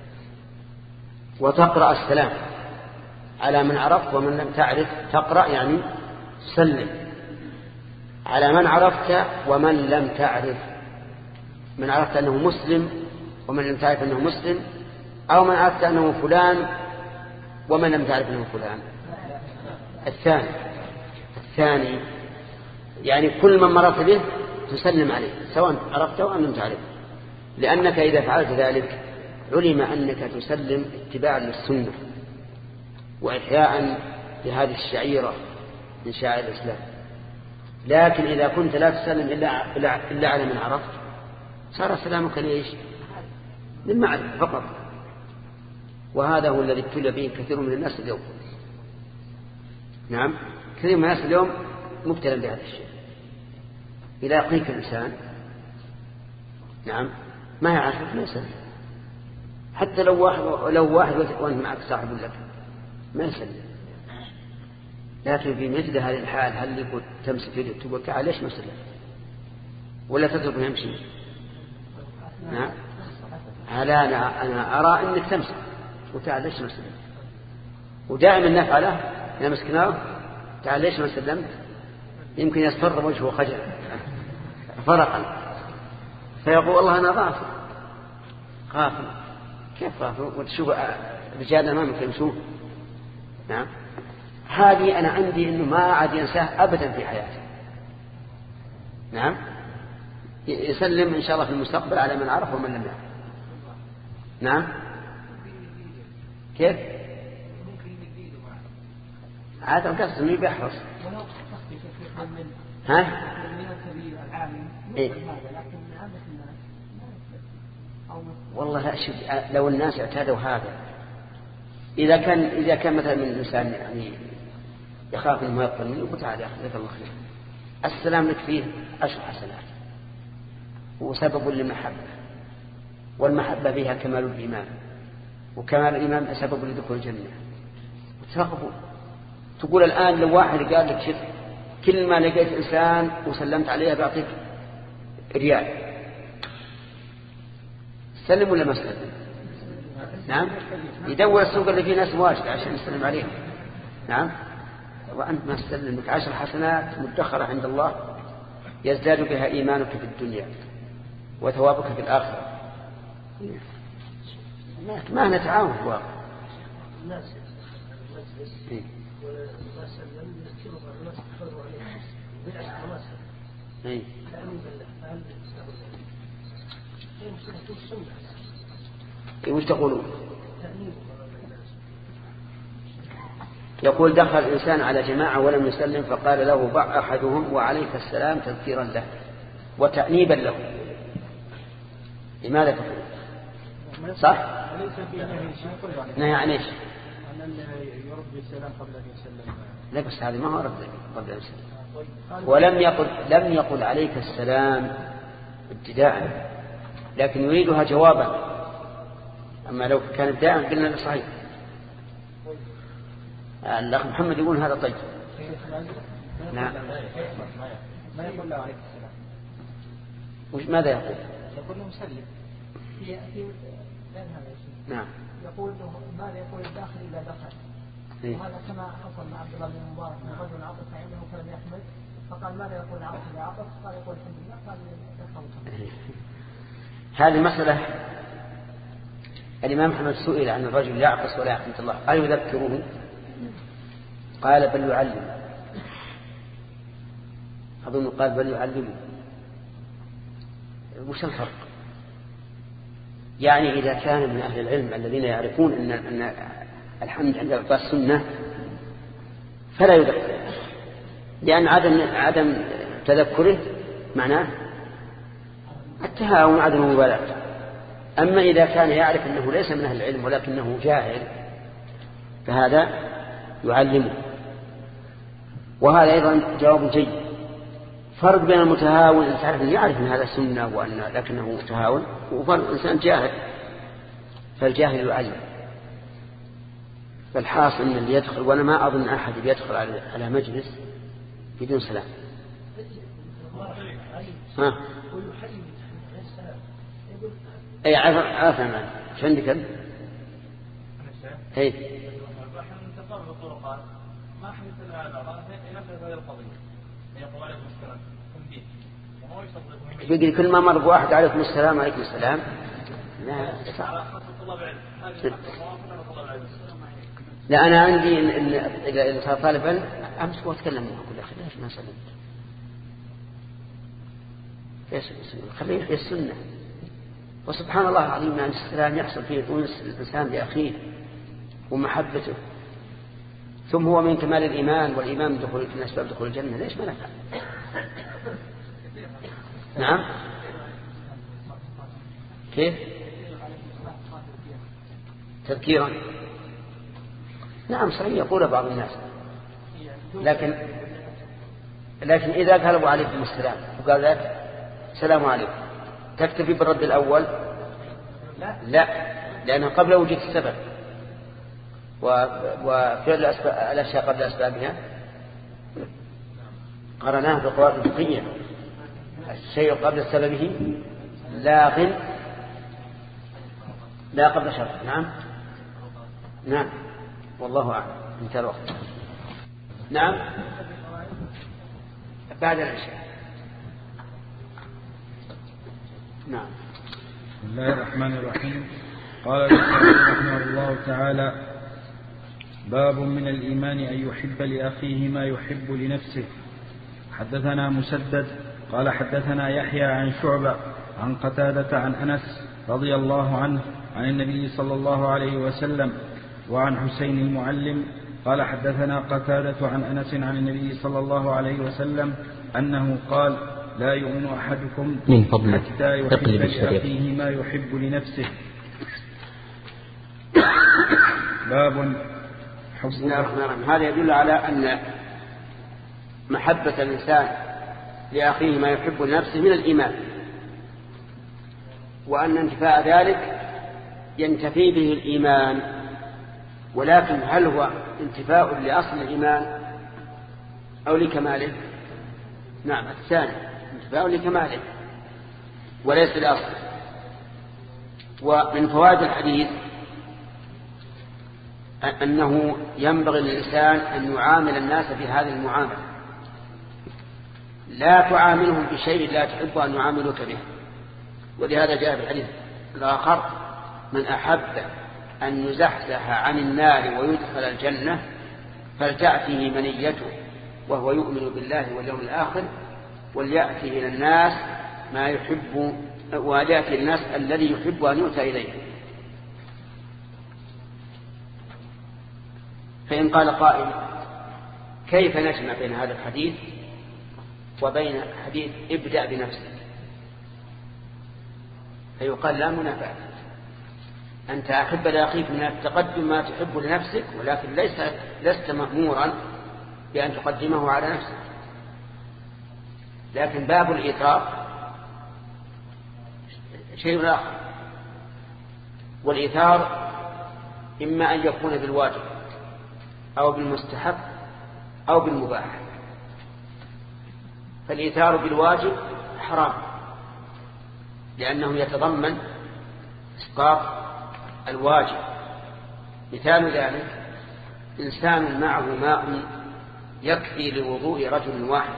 وتقرأ السلام على من عرفت ومن لم تعرف. تقرأ يعني سلم على من عرفت ومن لم تعرف. من عرفت أنه مسلم ومن لم تعرف أنه مسلم، أو من عرفت أنه فلان ومن لم تعرف أنه فلان. الثاني الثاني يعني كل من مررت به تسلم عليه سواء عرفته أم لم تعرفه، لأنك إذا فعلت ذلك علم أنك تسلم اتباعا للسنة وإحياء لهذه الشعيرة من شعائر الإسلام. لكن إذا كنت لا تسلم إلا, إلا على من عرفت صار سلامك ليش؟ للمعرفة فقط. وهذا هو الذي ابتلى به كثير من الناس اليوم. نعم. كثير من الناس اليوم مبتلى بهذا الشيء. إذا يقيك الإنسان نعم ما يعرفك ما يسلم، حتى لو واحد لو واحد وأنت معك صاحب لك ما يسلم. لكن في مثل هذه الحال هل يقول تمسك يده تقول تعال ليش ما سلم ولا تتركه يمشي؟ نعم هلا أنا, أنا أرى أنك تمسك وتعال ليش ما سلمت ودائما نفعله نمسكناه تعال ليش ما سلمت يمكن يصفر وجهه خجل فرقا فيقول والله أنا غافل غافل كيف غافل وتشوف رجال أمامك يمشون. نعم هذه أنا عندي أنه ما عاد ينساه أبدا في حياته. نعم يسلم إن شاء الله في المستقبل على من عرف ومن لم يعرف. نعم كيف عاد القصد أنه بيحرص ها إيه؟ والله لا شد لو الناس اعتادوا هذا إذا كان إذا كان مثلا من الإنسان يعني يخاف إنه يقتل منه يقول تعال يا أخي جزاك الله خير السلام لك فيه عشر حسنات وسبب للمحبة والمحبة فيها كمال الإيمان وكمال الإيمان سبب لدخول الجنة. وتفقفوا تقول الآن لو واحد قال لك شوف كل ما لقيت إنسان وسلمت عليه بيعطيك ريال سلم ولا ما سلم؟ نعم يدور السوق اللي فيه ناس واجد عشان يسلم عليه. نعم وأنت ما تسلم لك عشر حسنات مدخرة عند الله يزداد بها إيمانك في الدنيا وثوابك في الآخرة. ما نتعاون في الواقع. الناس المجلس وما سلم يذكروا الناس تفروا عليه بالعشق ما سلم اي فأمن بالله فهل تستقبل هي مشكلة السنة. وش تقولون؟ يقول دخل الإنسان على جماعة ولم يسلم فقال له ضع أحدهم وعليك السلام تذكيرا له وتأنيبا له. لماذا تقول صح؟ نهي عن ايش؟ أن يرد السلام قبل أن يسلم. لا بس هذه ما هو رد قبل أن يسلم. ولم يقل لم يقل عليك السلام ابتداء لكن يريدها جوابا. أما لو كان ابتداء قلنا صحيح. الأخ محمد يقول هذا طيب. نعم ما يقول له عليك السلام. وش ماذا يقول؟ يقول له مسلم. في في نعم يقول له ماذا يقول الداخل إذا دخل. إيه؟ وهذا كما حصل مع عبد الله بن المبارك من رجل عطف عنده فلم يحمد فقال ماذا يقول العطف إذا عطف قال يقول الحمد لله قال دخلت. هذه مسألة الإمام محمد سئل عن الرجل يعطس ولا يحمد الله أيذكره؟ قال بل يعلم. أظن قال بل يعلمه. وش الفرق؟ يعني إذا كان من أهل العلم الذين يعرفون أن أن الحمد عند العطاس سنة فلا يذكر لأن عدم عدم تذكره معناه التهاون عدم المبالاة. أما إذا كان يعرف أنه ليس من أهل العلم ولكنه جاهل فهذا يعلمه. وهذا أيضا جواب جيد. فرق بين المتهاون إن تعرف أن يعرف أن هذا سنة وأن لكنه متهاون وفرق إنسان جاهل فالجاهل يعلم. فالحاصل أن اللي يدخل وأنا ما أظن أحد يدخل على مجلس بدون سلام. ها أي عارف عارف معنا شو عندك أنت؟ هي ما حدث العبارة ينفذ هذه القضية يقول عليكم السلام وهو يصدق يقول كل ما مر بواحد عليكم السلام عليكم السلام لا لا أنا عندي إن إن إذا صار طالب علم أمسك وأتكلم معه أقول أخي ليش ما سلمت؟ ليش خليه في السنة. وسبحان الله العظيم أن السلام يحصل فيه أنس الإنسان بأخيه ومحبته ثم هو من كمال الإيمان والإيمان دخول من أسباب دخول الجنة ليش ما نفعل؟ نعم كيف تذكيرا نعم صحيح يقول بعض الناس لكن لكن إذا قالوا عليكم السلام وقال لك السلام عليكم تكتفي بالرد الأول لا لأنه قبل وجود السبب وفعل الأشياء قبل أسبابها قرناه بالقواعد الفقهية. الشيء قبل سببه لاغ لا قبل شرط. نعم نعم والله أعلم. انتهى الوقت. نعم بعد العشاء. نعم. بسم الله الرحمن الرحيم. قال البخاري رحمه الله تعالى: باب من الإيمان أن يحب لأخيه ما يحب لنفسه. حدثنا مسدد قال حدثنا يحيى عن شعبة عن قتادة عن أنس رضي الله عنه عن النبي صلى الله عليه وسلم وعن حسين المعلم قال حدثنا قتادة عن أنس عن النبي صلى الله عليه وسلم أنه قال: لا يؤمن أحدكم حتى يحب لأخيه ما يحب لنفسه. باب حب. بسم الله الرحمن الرحيم. هذا يدل على أن محبة الإنسان لأخيه ما يحب لنفسه من الإيمان، وأن انتفاء ذلك ينتفي به الإيمان. ولكن هل هو انتفاء لأصل الإيمان أو لكماله؟ نعم الثاني، انتفاء لكماله وليس لأصل. ومن فوائد الحديث أنه ينبغي للإنسان أن يعامل الناس بهذه المعاملة، لا تعاملهم بشيء لا تحب أن يعاملوك به. ولهذا جاء في الحديث الآخر: من أحب أن يزحزح عن النار ويدخل الجنة فلتأتيه منيته وهو يؤمن بالله واليوم الآخر وليأتي إلى الناس ما يحب، وليأتي الناس الذي يحب أن يؤتى إليه. فإن قال قائل: كيف نجمع بين هذا الحديث وبين حديث ابدأ بنفسك؟ فيقال: لا منافاة. أنت أحب لأخيك من التقدم ما تحب لنفسك، ولكن ليس لست مأمورا بأن تقدمه على نفسك. لكن باب الإيثار شيء آخر. والإيثار إما أن يكون بالواجب أو بالمستحب أو بالمباح. فالإيثار بالواجب حرام، لأنه يتضمن إسقاط الواجب. مثال ذلك: إنسان معه ماء يكفي لوضوء رجل واحد،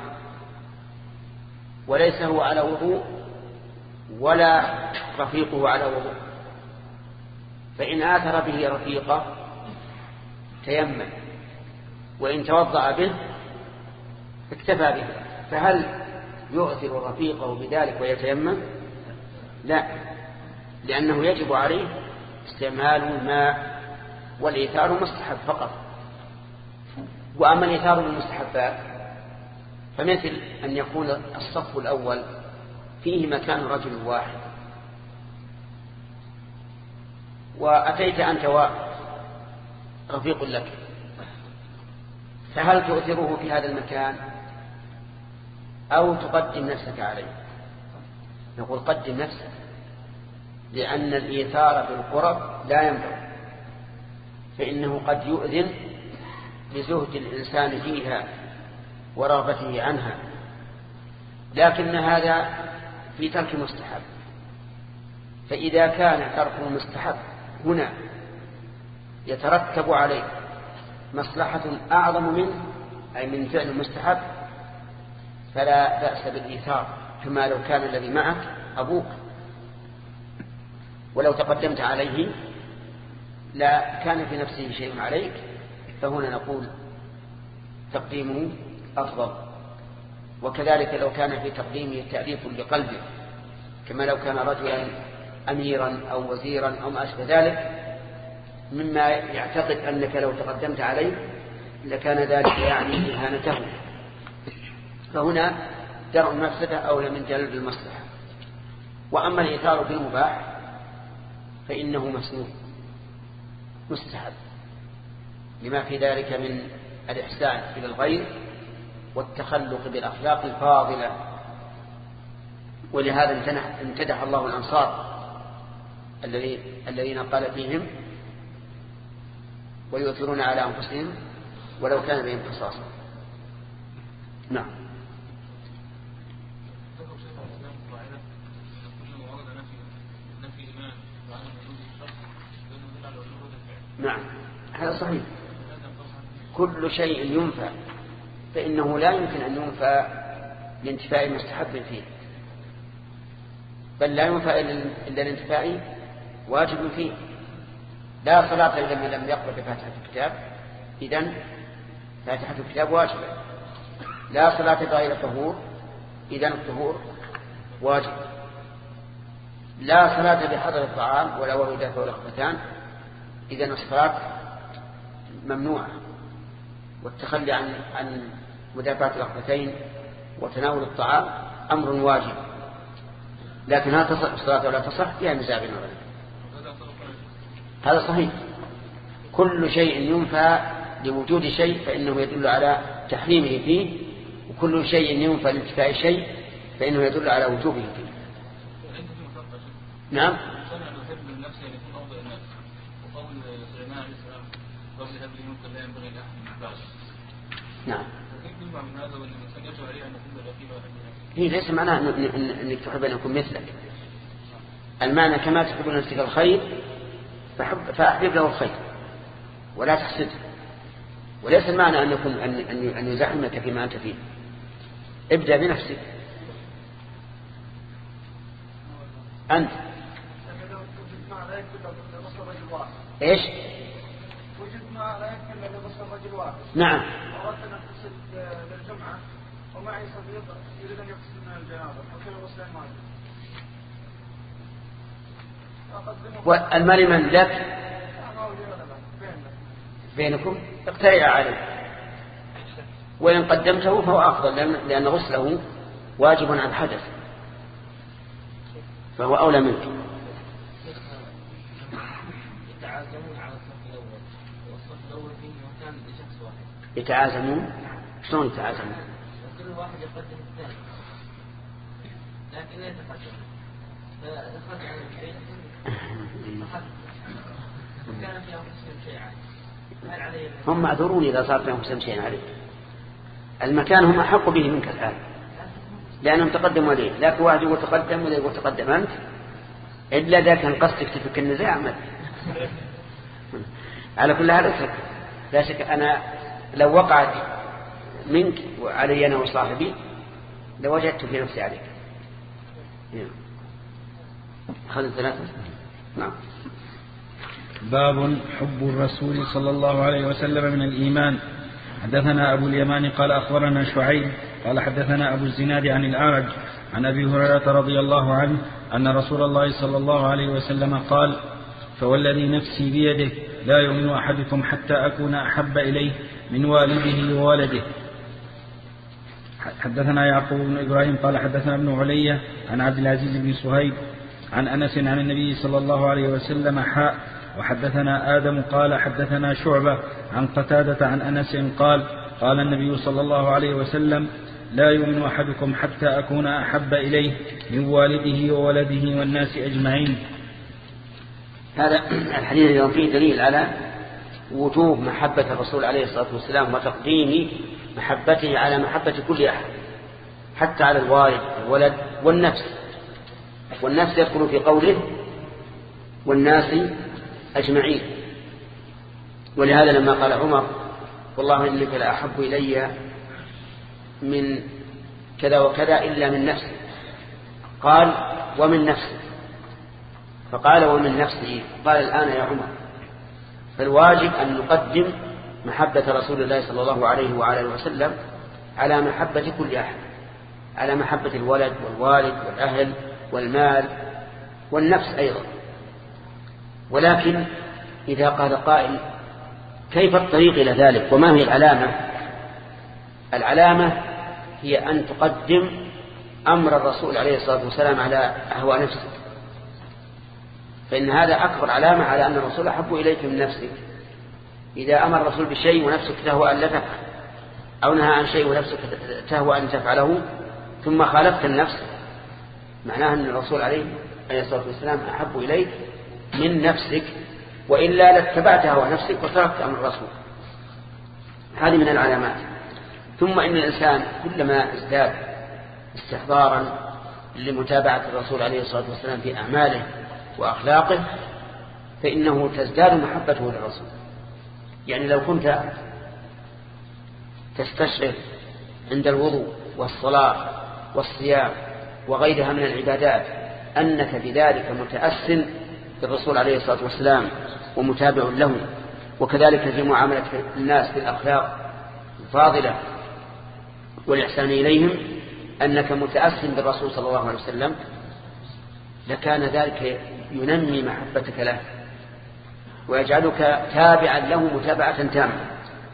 وليس هو على وضوء ولا رفيقه على وضوء، فإن آثر به رفيقه تيمم، وإن توضأ به اكتفى به. فهل يؤثر رفيقه بذلك ويتيمم؟ لا، لأنه يجب عليه استعمال الماء، والإيثار مستحب فقط. وأما الإيثار بالمستحبات فمثل أن يكون الصف الأول فيه مكان رجل واحد، وأتيت أنت ورفيق لك، فهل تؤثره في هذا المكان أو تقدم نفسك عليه؟ نقول قدم نفسك، لأن الإيثار بالقرب لا ينفع، فإنه قد يؤذن بزهد الإنسان فيها ورغبته عنها. لكن هذا في ترك مستحب، فإذا كان ترك المستحب هنا يترتب عليه مصلحة أعظم منه، أي من فعل المستحب، فلا بأس بالإيثار، كما لو كان الذي معك أبوك، ولو تقدمت عليه لا كان في نفسه شيء عليك، فهنا نقول تقديمه أفضل. وكذلك لو كان في تقديمه تأليف لقلبه، كما لو كان رجلا أميرا أو وزيرا أو ما أشبه ذلك، مما يعتقد أنك لو تقدمت عليه لكان ذلك يعني إهانته، فهنا درء المفسدة أولى من جلب المصلحة. وأما الإيثار بالمباح فإنه مسنون مستحب، لما في ذلك من الإحسان إلى الغير والتخلق بالأخلاق الفاضلة. ولهذا امتدح الله الأنصار الذين قال فيهم: ويؤثرون على أنفسهم ولو كان بهم خصاصة. نعم. نعم هذا صحيح. كل شيء ينفع فإنه لا يمكن أن ينفع لانتفاع مستحب فيه، بل لا ينفع إلا لانتفاع واجب فيه. لا صلاة لمن لم يقرأ بفاتحة الكتاب، إذن فاتحة الكتاب واجبة. لا صلاة غير طهور، إذن الطهور واجب. لا صلاة بحضر الطعام ولا وردات ولا خفتان، إذن الصلاة ممنوعة. والتخلي عن عن مدافعة الأخفتين وتناول الطعام أمر واجب. لكن هل تصح الصلاة ولا تصح فيها نزاع بين العلماء. هذا صحيح. كل شيء ينفع لوجود شيء فإنه يدل على تحريمه فيه، وكل شيء ينفع لانتفاع شيء فإنه يدل على وجوبه فيه. نعم. نعم. هي ليس معناه أنك تحب أن يكون مثلك. المعنى كما تحب نفسك الخير فحب فأحبب له الخير ولا تحسده. وليس المعنى أن يكون أن أن يزاحمك فيما أنت فيه. ابدأ بنفسك أنت. إيش؟ وجد ما لا يكفي إلا بمصر رجل واحد. نعم. أردت أن أغتسل للجمعة ومعي صديق يريد أن يغتسل من الجنابة، فكيف غسل الماء؟ والمال من لك بينكم اقترع عليه، وإن قدمته فهو أفضل لأن غسله واجب عن حدث فهو أولى منك. يتعازمون على الصف الأول والصف الأول فيه مكان لشخص واحد. يتعازمون؟ شلون يتعازمون؟ كل واحد يقدم الثاني لكن لا يتقدم، فأخذ عن الشيء أخذ وكان في أنفسهم شيء عادي. هم معذورون إذا صار في أنفسهم شيء عليه. المكان هم أحق به منك الآن لأنهم تقدموا عليه، لكن واحد يقول تقدم ولا يقول تقدم أنت، إلا ذا كان قصدك تفك النزاع عمل. على كل حال اترك، لا شك أنا لو وقعت منك وعلي أنا وصاحبي لوجدت في نفسي عليك. خذ ثلاثة. نعم. باب حب الرسول صلى الله عليه وسلم من الإيمان. حدثنا أبو اليمان قال أخبرنا شعيب قال حدثنا أبو الزناد عن الأعرج عن أبي هريرة رضي الله عنه أن رسول الله صلى الله عليه وسلم قال: فوالذي نفسي بيده لا يؤمن أحدكم حتى أكون أحب إليه من والده وولده. حدثنا يعقوب بن إبراهيم قال حدثنا ابن علية عن عبد العزيز بن صهيب عن أنس عن النبي صلى الله عليه وسلم حاء. وحدثنا آدم قال حدثنا شعبة عن قتادة عن أنس قال: قال النبي صلى الله عليه وسلم: لا يؤمن أحدكم حتى أكون أحب إليه من والده وولده والناس أجمعين. هذا الحديث اليوم فيه دليل على وجوب محبة الرسول عليه الصلاة والسلام وتقديم محبته على محبة كل أحد، حتى على الوالد والولد والنفس. والنفس يدخل في قوله والناس أجمعين. ولهذا لما قال عمر: والله إنك لأحب إلي من كذا وكذا إلا من نفسي، قال: ومن نفسي. فقال: ومن نفسه. قال: الآن يا عمر. فالواجب أن نقدم محبة رسول الله صلى الله عليه وعلى وسلم على محبة كل أحد، على محبة الولد والوالد والأهل والمال والنفس أيضا. ولكن إذا قال قائل: كيف الطريق إلى ذلك وما هي العلامة؟ العلامة هي أن تقدم أمر الرسول عليه الصلاة والسلام على أهواء نفسك، فإن هذا أكبر علامة على أن الرسول أحب إليك من نفسك. إذا أمر الرسول بشيء ونفسك تهوى أن لا تفعل، أو نهى عن شيء ونفسك تهوى أن تفعله ثم خالفت النفس، معناه أن الرسول عليه الصلاة والسلام أحب إليك من نفسك، وإلا لاتبعت هوى نفسك وتركت أمر الرسول. هذه من العلامات. ثم إن الإنسان كلما ازداد استحضارا لمتابعة الرسول عليه الصلاة والسلام في أعماله وأخلاقه فإنه تزداد محبته للرسول. يعني لو كنت تستشعر عند الوضوء والصلاة والصيام وغيرها من العبادات أنك بذلك متأسن بالرسول عليه الصلاة والسلام ومتابع له، وكذلك في معاملة الناس بالأخلاق الفاضلة والإحسان إليهم أنك متأسن بالرسول صلى الله عليه وسلم، لكان ذلك ينمي محبتك له ويجعلك تابعا له متابعة تامة.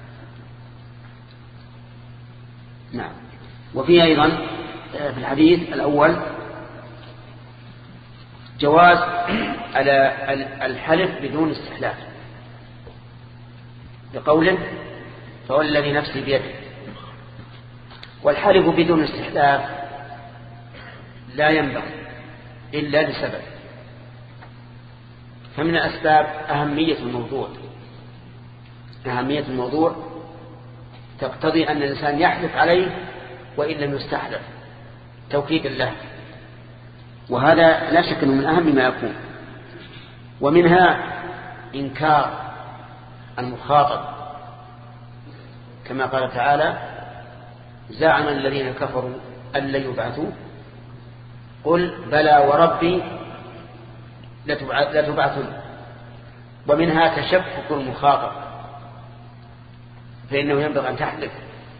نعم. وفيه أيضا في الحديث الأول جواز على الحلف بدون استحلاف، بقوله فوالذي نفسي بيده. والحلف بدون استحلاف لا ينبغي إلا لسبب، فمن الأسباب أهمية الموضوع. أهمية الموضوع تقتضي أن الإنسان يحلف عليه وإن لم يستحلف توكيدا له، وهذا لا شك أنه من أهم ما يكون. ومنها إنكار المخاطب، كما قال تعالى زعم الذين كفروا أن لن يبعثوا قل بلى وربي لتبعثن. ومنها تشكك المخاطب، فإنه ينبغي أن تحلف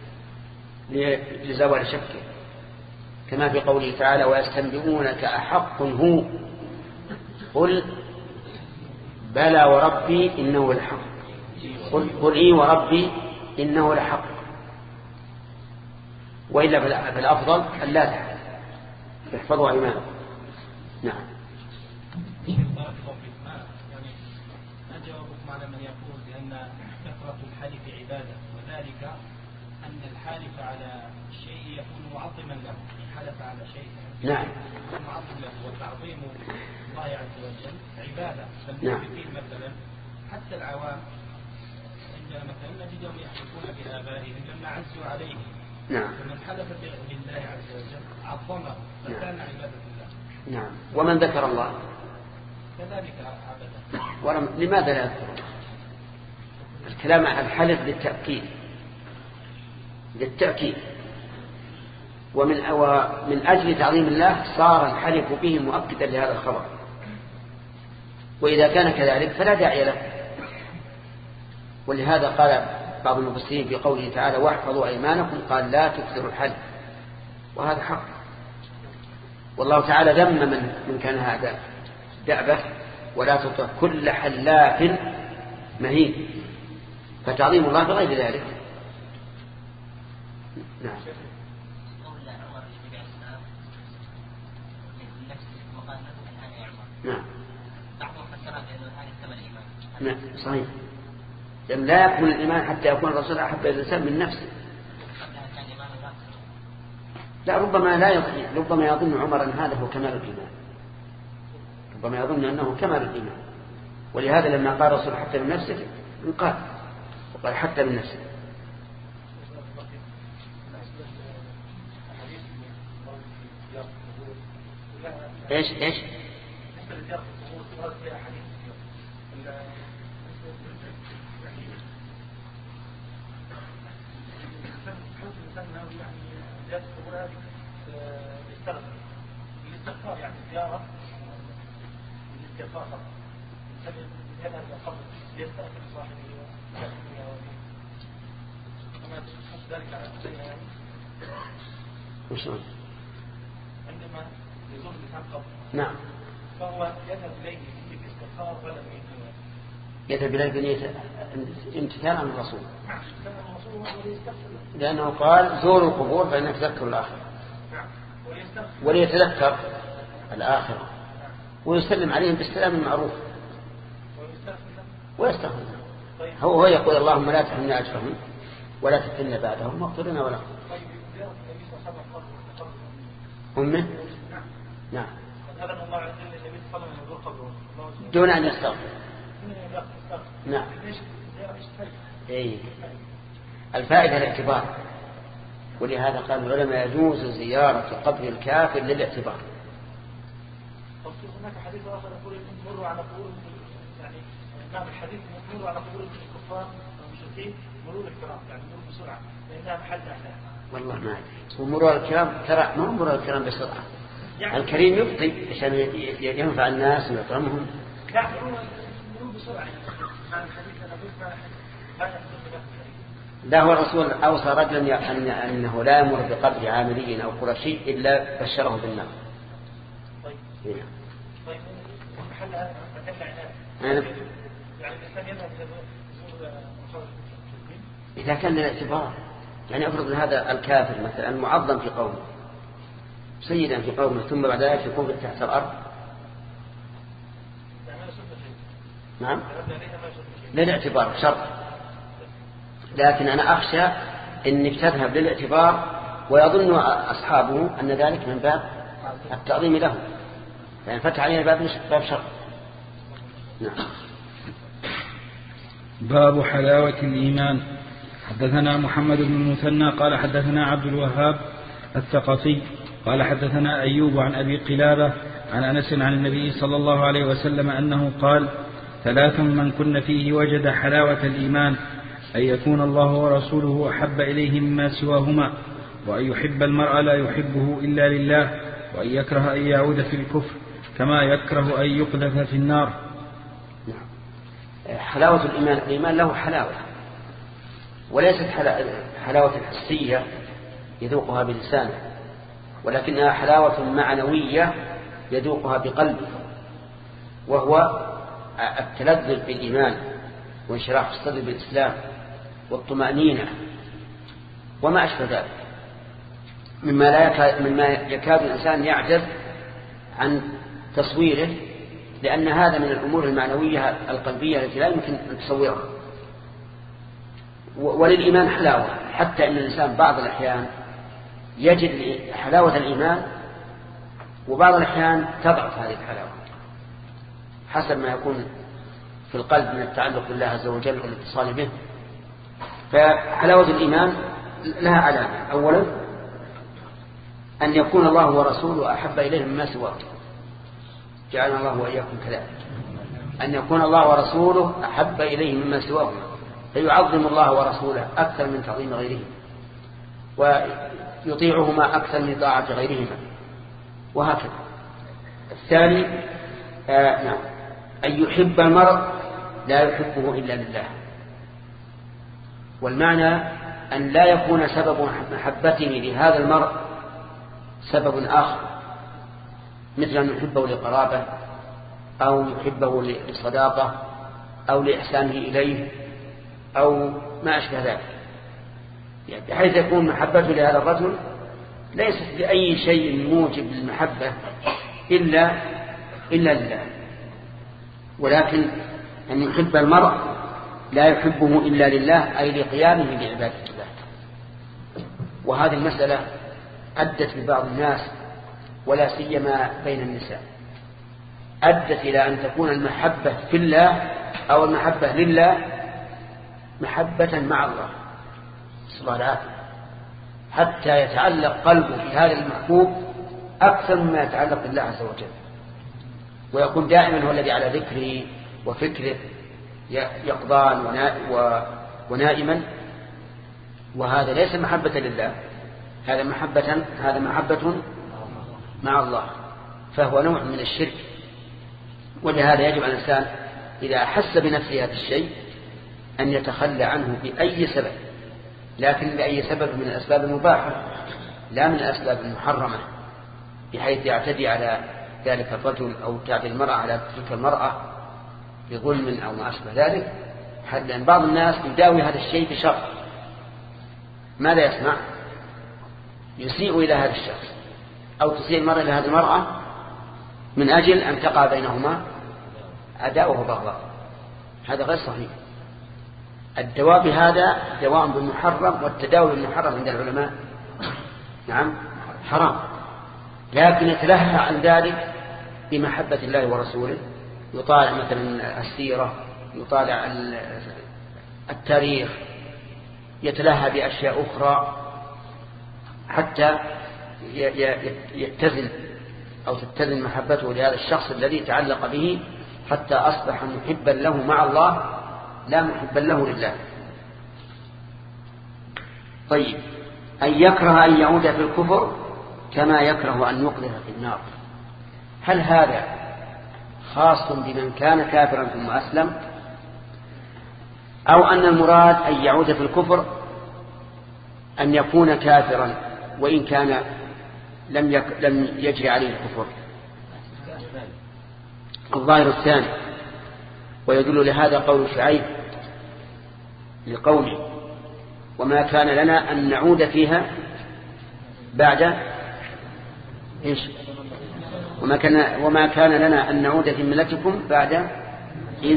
لزوال شكه، كما في قوله تعالى ويستنبئونك أحق هو قل بلى وربي إنه لحق قل, قل إي وربي إنه لحق. وإلا فالأفضل أن لا تحلف، احفظوا أيمانكم. نعم. على من يقول بأن كثرة الحلف عبادة، وذلك أن الحالف على شيء يكون معظما له، حلف على شيء نعم معظم له، وتعظيم الله عز وجل عبادة. نعم. مثلا حتى العوام عندما مثلا نجدهم يحلفون بآبائهم لما عزوا عليه، نعم. فمن حلف بالله عز وجل عظمه فكان عبادة الله. نعم. ومن ذكر الله كذلك عبادة. ولم لماذا لا يذكر؟ الكلام عن الحلف للتأكيد للتأكيد ومن من أجل تعظيم الله صار الحلف به مؤكدا لهذا الخبر، وإذا كان كذلك فلا داعي له. ولهذا قال بعض المفسرين في قوله تعالى واحفظوا أيمانكم قال لا تكثروا الحلف، وهذا حق. والله تعالى ذم من من كان هذا دعبه ولا تطع كل حلاف مهين، فتعظيم الله بغير ذلك. نعم. نعم. نعم صحيح، لأن لا يكون الإيمان حتى يكون الرسول أحب إلى الإنسان من نفسه. لا، ربما لا يظن ربما يظن عمر أن هذا هو كمال الإيمان، ربما يظن أنه كمال الإيمان، ولهذا لما قال الرسول حتى من نفسه انقال وقال حتى من نفسه. ايش ايش الاستغفار يعني زيارة الاستغفار يذهب القبر يستغفر صاحبه وما تخص ذلك على الحسين يعني عندما يزور الإنسان قبر نعم فهو يذهب إليه بالاستغفار ولا بنية يذهب إليه بنية امتثال عن الرسول، لأنه قال زوروا القبور فإنك تذكر الآخرة وليتذكر الآخرة ويسلم عليهم بالسلام المعروف ويستغفر. هو هو يقول اللهم لا تحرمنا أجرهم ولا تفتنا بعدهم واغفر لنا ولهم. أمه نعم دون أن يستغفر. نعم. إيه. الفائدة الاعتبار، ولهذا قال العلماء يجوز زيارة قبر الكافر للاعتبار. هناك حديث آخر يقول مروا على قبور يعني نعم الحديث مرور على قبور الكفار والمشركين مرور الكرام يعني مرور بسرعة لأنها محل أهلها. والله ما أدري. ومرور الكرام ترى ما هو مرور الكرام بسرعة. يعني الكريم يبطي عشان ينفع الناس ويكرمهم. لا مرور بسرعة يعني الحديث أنا قلت ما يحصل. لا هو الرسول أوصى رجلا أن أنه لا يمر بقبر عاملي أو قرشي إلا بشره بالنار. طيب. إيه. طيب محل هذا مكان عناد. يعني الإنسان يذهب يزور مصادر إذا كان الاعتبار يعني أفرض أن هذا الكافر مثلا معظم في قومه سيدا في قومه ثم بعد ذلك يكون تحت الأرض. نعم للاعتبار شرط. لكن أنا أخشى أنك تذهب للاعتبار ويظن أصحابه أن ذلك من باب التعظيم له يعني فتح علينا باب باب شرط. نعم. باب حلاوة الإيمان. حدثنا محمد بن المثنى قال حدثنا عبد الوهاب الثقفي قال حدثنا أيوب عن أبي قلابة عن أنس عن النبي صلى الله عليه وسلم أنه قال ثلاث من كن فيه وجد حلاوة الإيمان أن يكون الله ورسوله أحب إليه مما سواهما وأن يحب المرء لا يحبه إلا لله وأن يكره أن يعود في الكفر كما يكره أن يقذف في النار. حلاوة الإيمان الإيمان له حلاوة وليست حلاوة حسية يذوقها بلسانه ولكنها حلاوة معنوية يذوقها بقلبه وهو التلذذ بالإيمان وانشراح الصدر بالإسلام والطمأنينة وما أشبه ذلك مما, لا يكاد مما يكاد الإنسان يعجز عن تصويره لأن هذا من الأمور المعنوية القلبية التي لا يمكن أن تصورها. وللإيمان حلاوة حتى أن الإنسان بعض الأحيان يجد حلاوة الإيمان وبعض الأحيان تضعف هذه الحلاوة حسب ما يكون في القلب من التعلق بالله عز وجل والاتصال به. فحلاوة الإيمان لها علامة. أولا أن يكون الله ورسوله أحب إليه مما سواه جعلنا الله وإياكم كذلك. أن يكون الله ورسوله أحب إليه مما سواه فيعظم الله ورسوله أكثر من تعظيم غيرهم ويطيعهما أكثر من طاعة غيرهما وهكذا. الثاني آه نعم أن يحب المرء لا يحبه إلا لله. والمعنى أن لا يكون سبب محبته لهذا المرء سبب آخر مثل أن يحبه لقرابة أو يحبه لصداقة أو لإحسانه إليه أو ما أشبه ذلك يعني بحيث يكون محبته لهذا الرجل ليست بأي شيء موجب للمحبة إلا إلا لله. ولكن أن يحب المرء لا يحبه إلا لله أي لقيامه بعبادة الله. وهذه المسألة أدت ببعض الناس ولا سيما بين النساء أدت إلى أن تكون المحبة في الله أو المحبة لله محبة مع الله صلى الله عليه وسلم حتى يتعلق قلبه في هذا المحبوب أكثر مما يتعلق بالله عز وجل ويكون دائما هو الذي على ذكره وفكره يقظان ونائما. وهذا ليس محبة لله هذا محبة هذا محبة مع الله فهو نوع من الشرك. ولهذا يجب على الإنسان إذا أحس بنفسه هذا الشيء أن يتخلى عنه بأي سبب لكن بأي سبب من الأسباب المباحة لا من الأسباب المحرمة بحيث يعتدي على ذلك الرجل أو تعدي المرأة على تلك المرأة بظلم أو ما أشبه ذلك. لأن بعض الناس يداوي هذا الشيء بشر ماذا يسمع يسيء إلى هذا الشخص أو تسيء المرأة إلى هذه المرأة من أجل أن تقع بينهما عداوة وبغضاء. هذا غير صحيح. الدواء بهذا دواء بالمحرم والتداوي بالمحرم عند العلماء نعم حرام لكن يتلهى عن ذلك بمحبة الله ورسوله يطالع مثلا السيرة يطالع التاريخ يتلهى بأشياء أخرى حتى يتزن أو تتزن محبته لهذا الشخص الذي تعلق به حتى أصبح محبا له مع الله لا محبا له لله. طيب، أن يكره أن يعود في الكفر كما يكره أن يقذف في النار، هل هذا خاص بمن كان كافرا ثم أسلم، أو أن المراد أن يعود في الكفر أن يكون كافرا وإن كان لم, يك... لم يجري عليه الكفر؟ الظاهر الثاني، ويدل لهذا قول شعيب لقوله وما كان لنا أن نعود فيها بعد إيش؟ وما كان, وما كان لنا أن نعود في ملتكم بعد إذ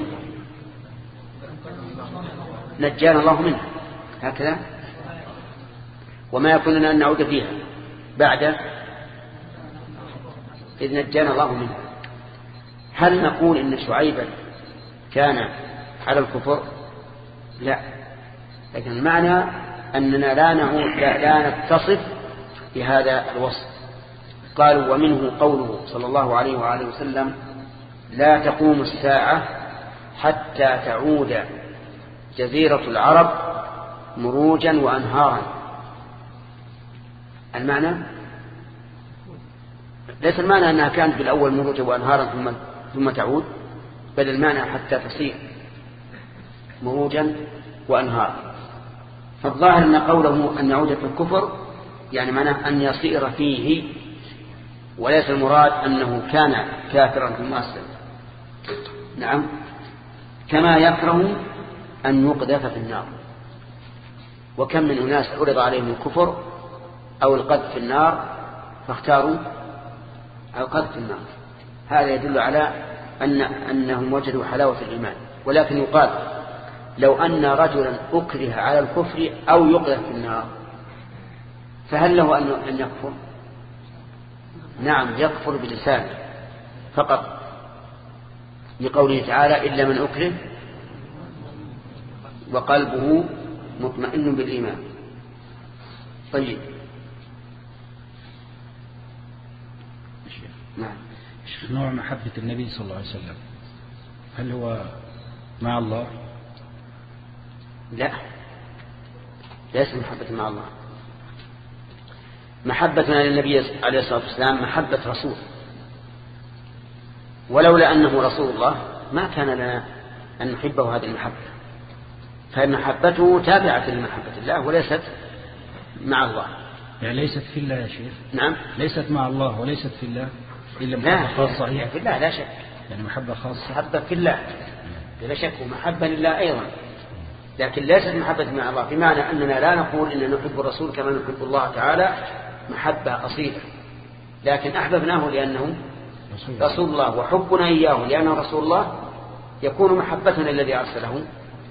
نجانا الله منها، هكذا. وما يكون لنا أن نعود فيها بعد إذ نجانا الله منها. هل نقول إن شعيبا كان على الكفر؟ لا، لكن المعنى أننا لا نعود لا, لا نتصف بهذا الوصف. قالوا ومنه قوله صلى الله عليه وآله وسلم لا تقوم الساعة حتى تعود جزيرة العرب مروجا وأنهارا. المعنى ليس المعنى أنها كانت بالأول مروجا وأنهارا ثم, ثم تعود، بل المعنى حتى تصير مروجا وأنهارا. فالظاهر أن قوله أن يعود في الكفر يعني معناه أن يصير فيه، وليس المراد أنه كان كافرا ثم أسلم. نعم، كما يكره أن يقذف في النار. وكم من أناس عرض عليهم الكفر أو القذف في النار فاختاروا القذف في النار. هذا يدل على أن أنهم وجدوا حلاوة الإيمان. ولكن يقال لو أن رجلا أكره على الكفر أو يقذف في النار فهل له أن يكفر؟ نعم، يكفر بلسانه فقط، لقوله تعالى إلا من أكره وقلبه مطمئن بالإيمان. طيب، نعم. نوع محبة النبي صلى الله عليه وسلم هل هو مع الله؟ لا، ليس محبة مع الله. محبتنا للنبي عليه الصلاة والسلام محبة رسول، ولولا أنه رسول الله ما كان لنا أن نحبه هذه المحبة، فمحبته تابعة لمحبة الله وليست مع الله. يعني ليست في الله يا شيخ؟ نعم، ليست مع الله وليست في الله إلا محبة خاصة. هي في الله لا شك، يعني محبة خاصة، محبة في الله لا شك، ومحبة لله أيضا، لكن ليست محبة مع الله، بمعنى أننا لا نقول إننا نحب الرسول كما نحب الله تعالى محبة أصيلة، لكن أحببناه لأنه رسول الله، وحبنا إياه لأنه رسول الله يكون محبتنا الذي أرسله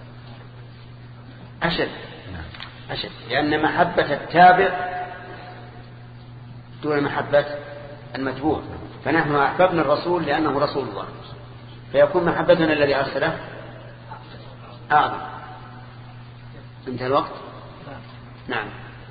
أشد أشد، لأن محبة التابع دون محبة المتبوع. فنحن أحببنا الرسول لأنه رسول الله، فيكون محبتنا الذي أرسله أعظم. انتهى الوقت. نعم.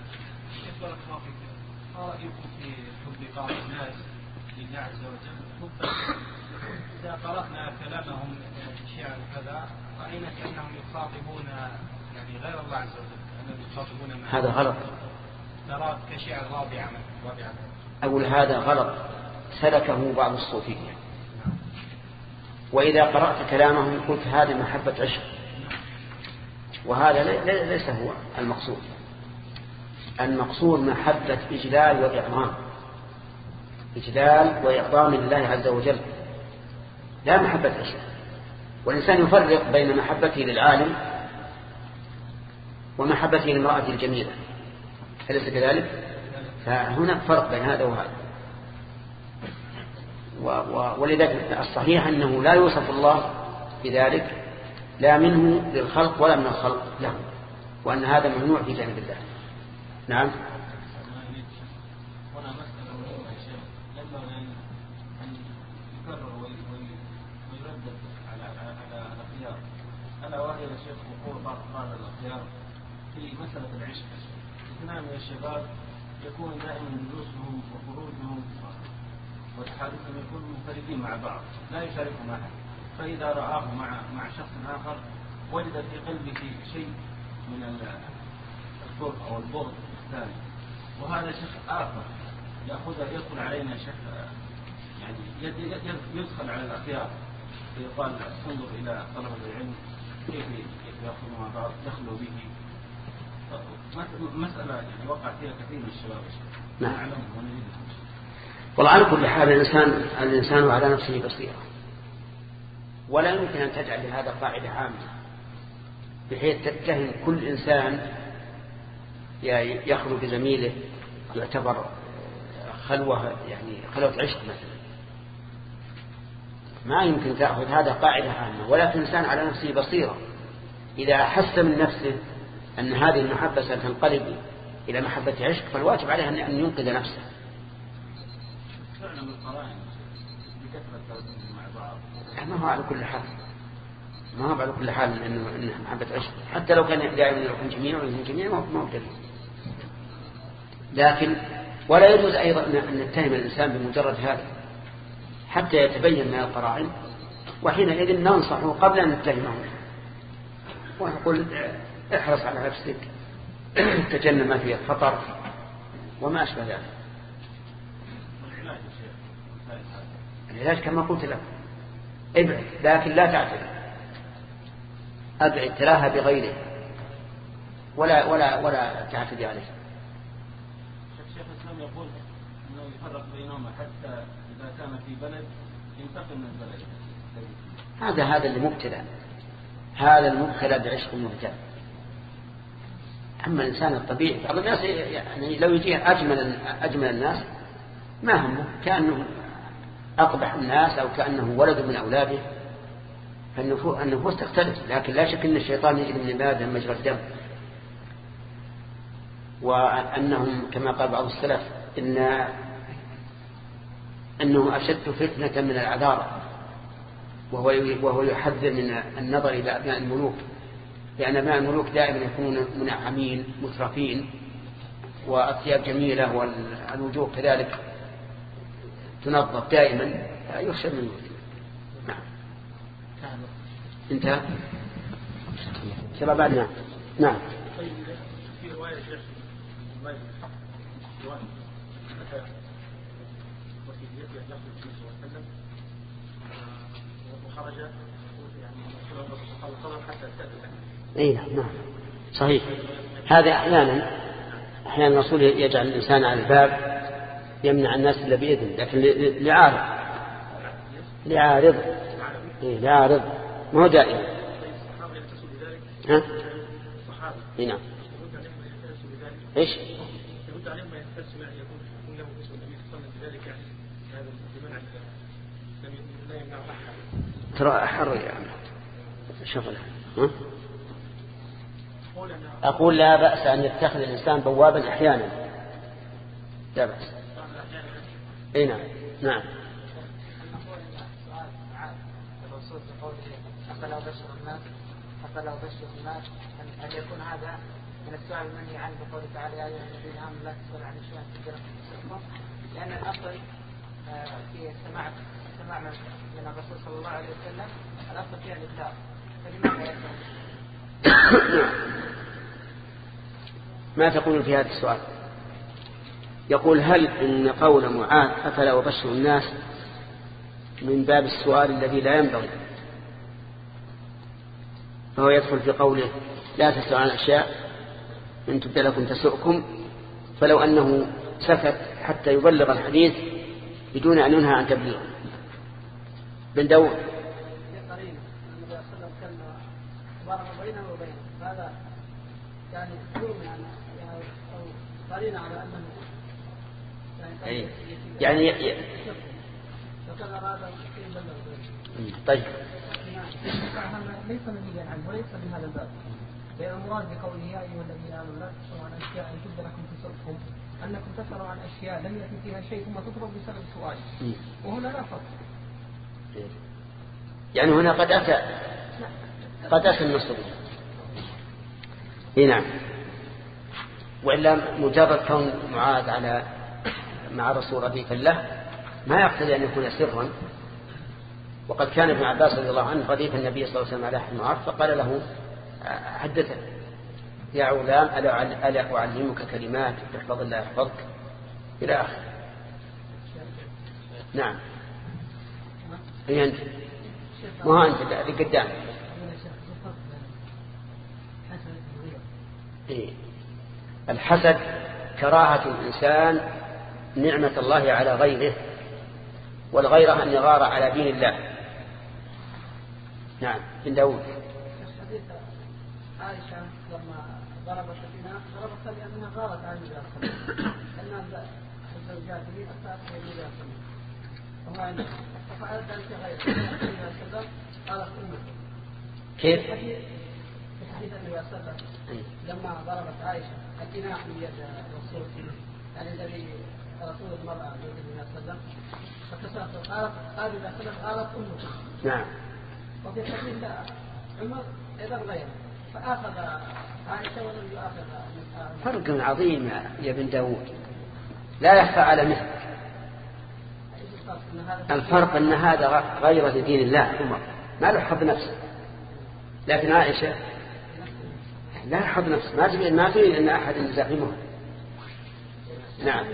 ما رأيكم في حب بعض الناس لله عز وجل؟ إذا قرأنا كلامهم شعر كذا رأينا كأنهم يخاطبون يعني غير الله عز وجل، أنهم يخاطبون معه. هذا غلط. ترى كشعر رابعا رابعا. أقول هذا غلط سلكه بعض الصوفية، وإذا قرأت كلامهم قلت هذه محبة عشق، وهذا ليس هو المقصود. المقصود محبة إجلال وإعظام، إجلال وإعظام لله عز وجل، لا محبة عشق. والإنسان يفرق بين محبته للعالم ومحبته للمرأة الجميلة، أليس كذلك؟ فهناك فرق بين هذا وهذا. ولذلك الصحيح أنه لا يوصف الله بذلك لا منه للخلق ولا من الخلق له، وأن هذا ممنوع في جانب الله. نعم. هنا مسألة مهمة يا شيخ، ينبغي أن يكرر ويردد على على الأخيار، ألا وهي يا شيخ وقوع بعض بعض الأخيار في مسألة العشق. اثنان من الشباب يكون دائما جلوسهم وخروجهم وتحادثهم يكونوا منفردين مع بعض، لا يشاركوا معهم. فإذا رآه مع مع شخص آخر وجد في قلبه شيء من الكره أو البغض الثاني، وهذا شخص آخر يأخذ يدخل علينا شخص يعني يدخل على الأخيار فيقال انظر إلى طلبة العلم كيف يأخذوا مع بعض يخلوا به. مسألة يعني وقع فيها كثير من الشباب. نعم. والله على كل حال الإنسان الإنسان على نفسه بصيرة، ولا يمكن أن تجعل لهذا قاعدة عامة بحيث تتهم كل إنسان يخلو بزميله يعتبر خلوة يعني خلوة عشق مثلا. ما يمكن تأخذ هذا قاعدة عامة، ولكن الإنسان على نفسه بصيرة. إذا أحس من نفسه أن هذه المحبة ستنقلب إلى محبة عشق فالواجب عليه أن ينقذ نفسه. ما هو على كل حال ما هو على كل حال إنه إنه محبة عشق، حتى لو كان دائما يروحون جميع ويروحون جميع ما هو دليل. لكن ولا يجوز أيضا أن نتهم الإنسان بمجرد هذا حتى يتبين من القرائن، وحينئذ ننصحه قبل أن نتهمه ونقول احرص على نفسك تجنب ما فيه خطر وما أشبه ذلك. العلاج كما قلت لك ابعد، لكن لا تعتد، ابعد تلاها بغيره ولا ولا ولا تعتدي عليه. الشيخ الإسلام يقول انه يفرق بينهما حتى اذا كان في بلد ينتقل من البلد. هذا هذا اللي مبتلى، هذا المبتلى بعشق المبتلى. أما الإنسان الطبيعي بعض الناس يعني لو يجيه أجمل أجمل الناس ما همه كأنه أقبح الناس أو كأنه ولد من أولاده، فالنفوس تختلف. لكن لا شك أن الشيطان يجري من آدم مجرى الدم، وأنهم كما قال بعض السلف إن أنه أشد فتنة من العذارى، وهو وهو يحذر من النظر إلى أبناء الملوك، لأن أبناء الملوك دائما يكونون منعمين مترفين وأثياب جميلة والوجوه كذلك تنظف دائما، يخشى من الوجود. نعم. انتهى شباب بعد. نعم نعم. في رواية شيخ الماجد رواية وفي يده يخرج النبي صلى الله عليه وسلم وخرج يعني صلى حتى استأذن. اي نعم صحيح. هذا احيانا احيانا الرسول يجعل الانسان على الباب يمنع الناس الا باذن، لكن لعارض لعارض إيه لعارض ما هو دائما. ها اي نعم. ايش يرد عليهم ما يحتسب ان يكون له اسم النبي صلى الله عليه وسلم بذلك، يعني هذا بمنع لا يمنع احد. ترى حر يعني شغله. ها أقول لا بأس أن يتخذ الإنسان بوابا أحيانا، لا بأس. أي نعم نعم. أفلا بشر الناس أفلا بشر الناس أن يكون هذا من السؤال المنهي عنه بقوله تعالى يا أيها الذين آمنوا لا تسألوا عن أشياء تجربكم، لأن الأصل في سماع سماع من الرسول صلى الله عليه وسلم الأصل فيها الإطلاق، فلماذا يكون؟ ما تقول في هذا السؤال؟ يقول هل إن قول معاذ أفلا أبشر الناس من باب السؤال الذي لا ينبغي، فهو يدخل في قوله لا تسألوا عن أشياء إن تبد لكم تسؤكم، فلو أنه سكت حتى يبلغ الحديث بدون أن ينهى عن تبليغه. بن داود هذا يعني قرينا على أنه يعني يعني ي... طيب ليس منهيا عنه وليس من هذا الباب، لأن المراد بقوله يا أيها الذين آمنوا لا تسألوا عن أشياء إن تبد لكم تسؤكم أنكم تسألوا عن أشياء لم يكن فيها شيء ثم تطلب بسبب سؤال، وهنا لا فرق. يعني هنا قد أتى قد أتى النصر. اي نعم. وإلا مجرد كون معاذ على مع رسول رديفا له ما يقتضي أن يكون سرا، وقد كان ابن عباس رضي الله عنه رديف النبي صلى الله عليه وسلم على حمار فقال له حدثه يا غلام ألا أعلمك كلمات احفظ الله يحفظك إلى آخر. نعم هي أنت ما أنت اللي قدام. إيه؟ الحسد كراهة الإنسان نعمة الله على غيره، والغير أن يغار على دين الله. نعم بن داود. حديث عائشة لما ضربت الإناء ضربت لأنها غارت عن النبي صلى الله عليه وسلم، لأن الزوجات لي أساس النبي صلى الله عليه وسلم وهو عنده ففعلت ذلك غيره النبي صلى الله عليه وسلم قالت أمه. كيف؟ في حديث النبي صلى الله عليه وسلم لما ضربت عائشة الإناء من يد الرسول يعني الذي رسول المرأة زوج النبي صلى الله عليه وسلم فكسرت قالت قال إذا سلم قالت أمه. نعم. وفي حديث عمر أيضا غيره فأخذ عائشة ولم يؤخذ. فرق عظيم يا ابن داود لا يخفى على مثل. الفرق أن هذا غير لدين الله عمر ما له حظ نفسه، لكن عائشة لا حظ نفسه ما تريد ما تريد أن أحد يزاحمه. نعم.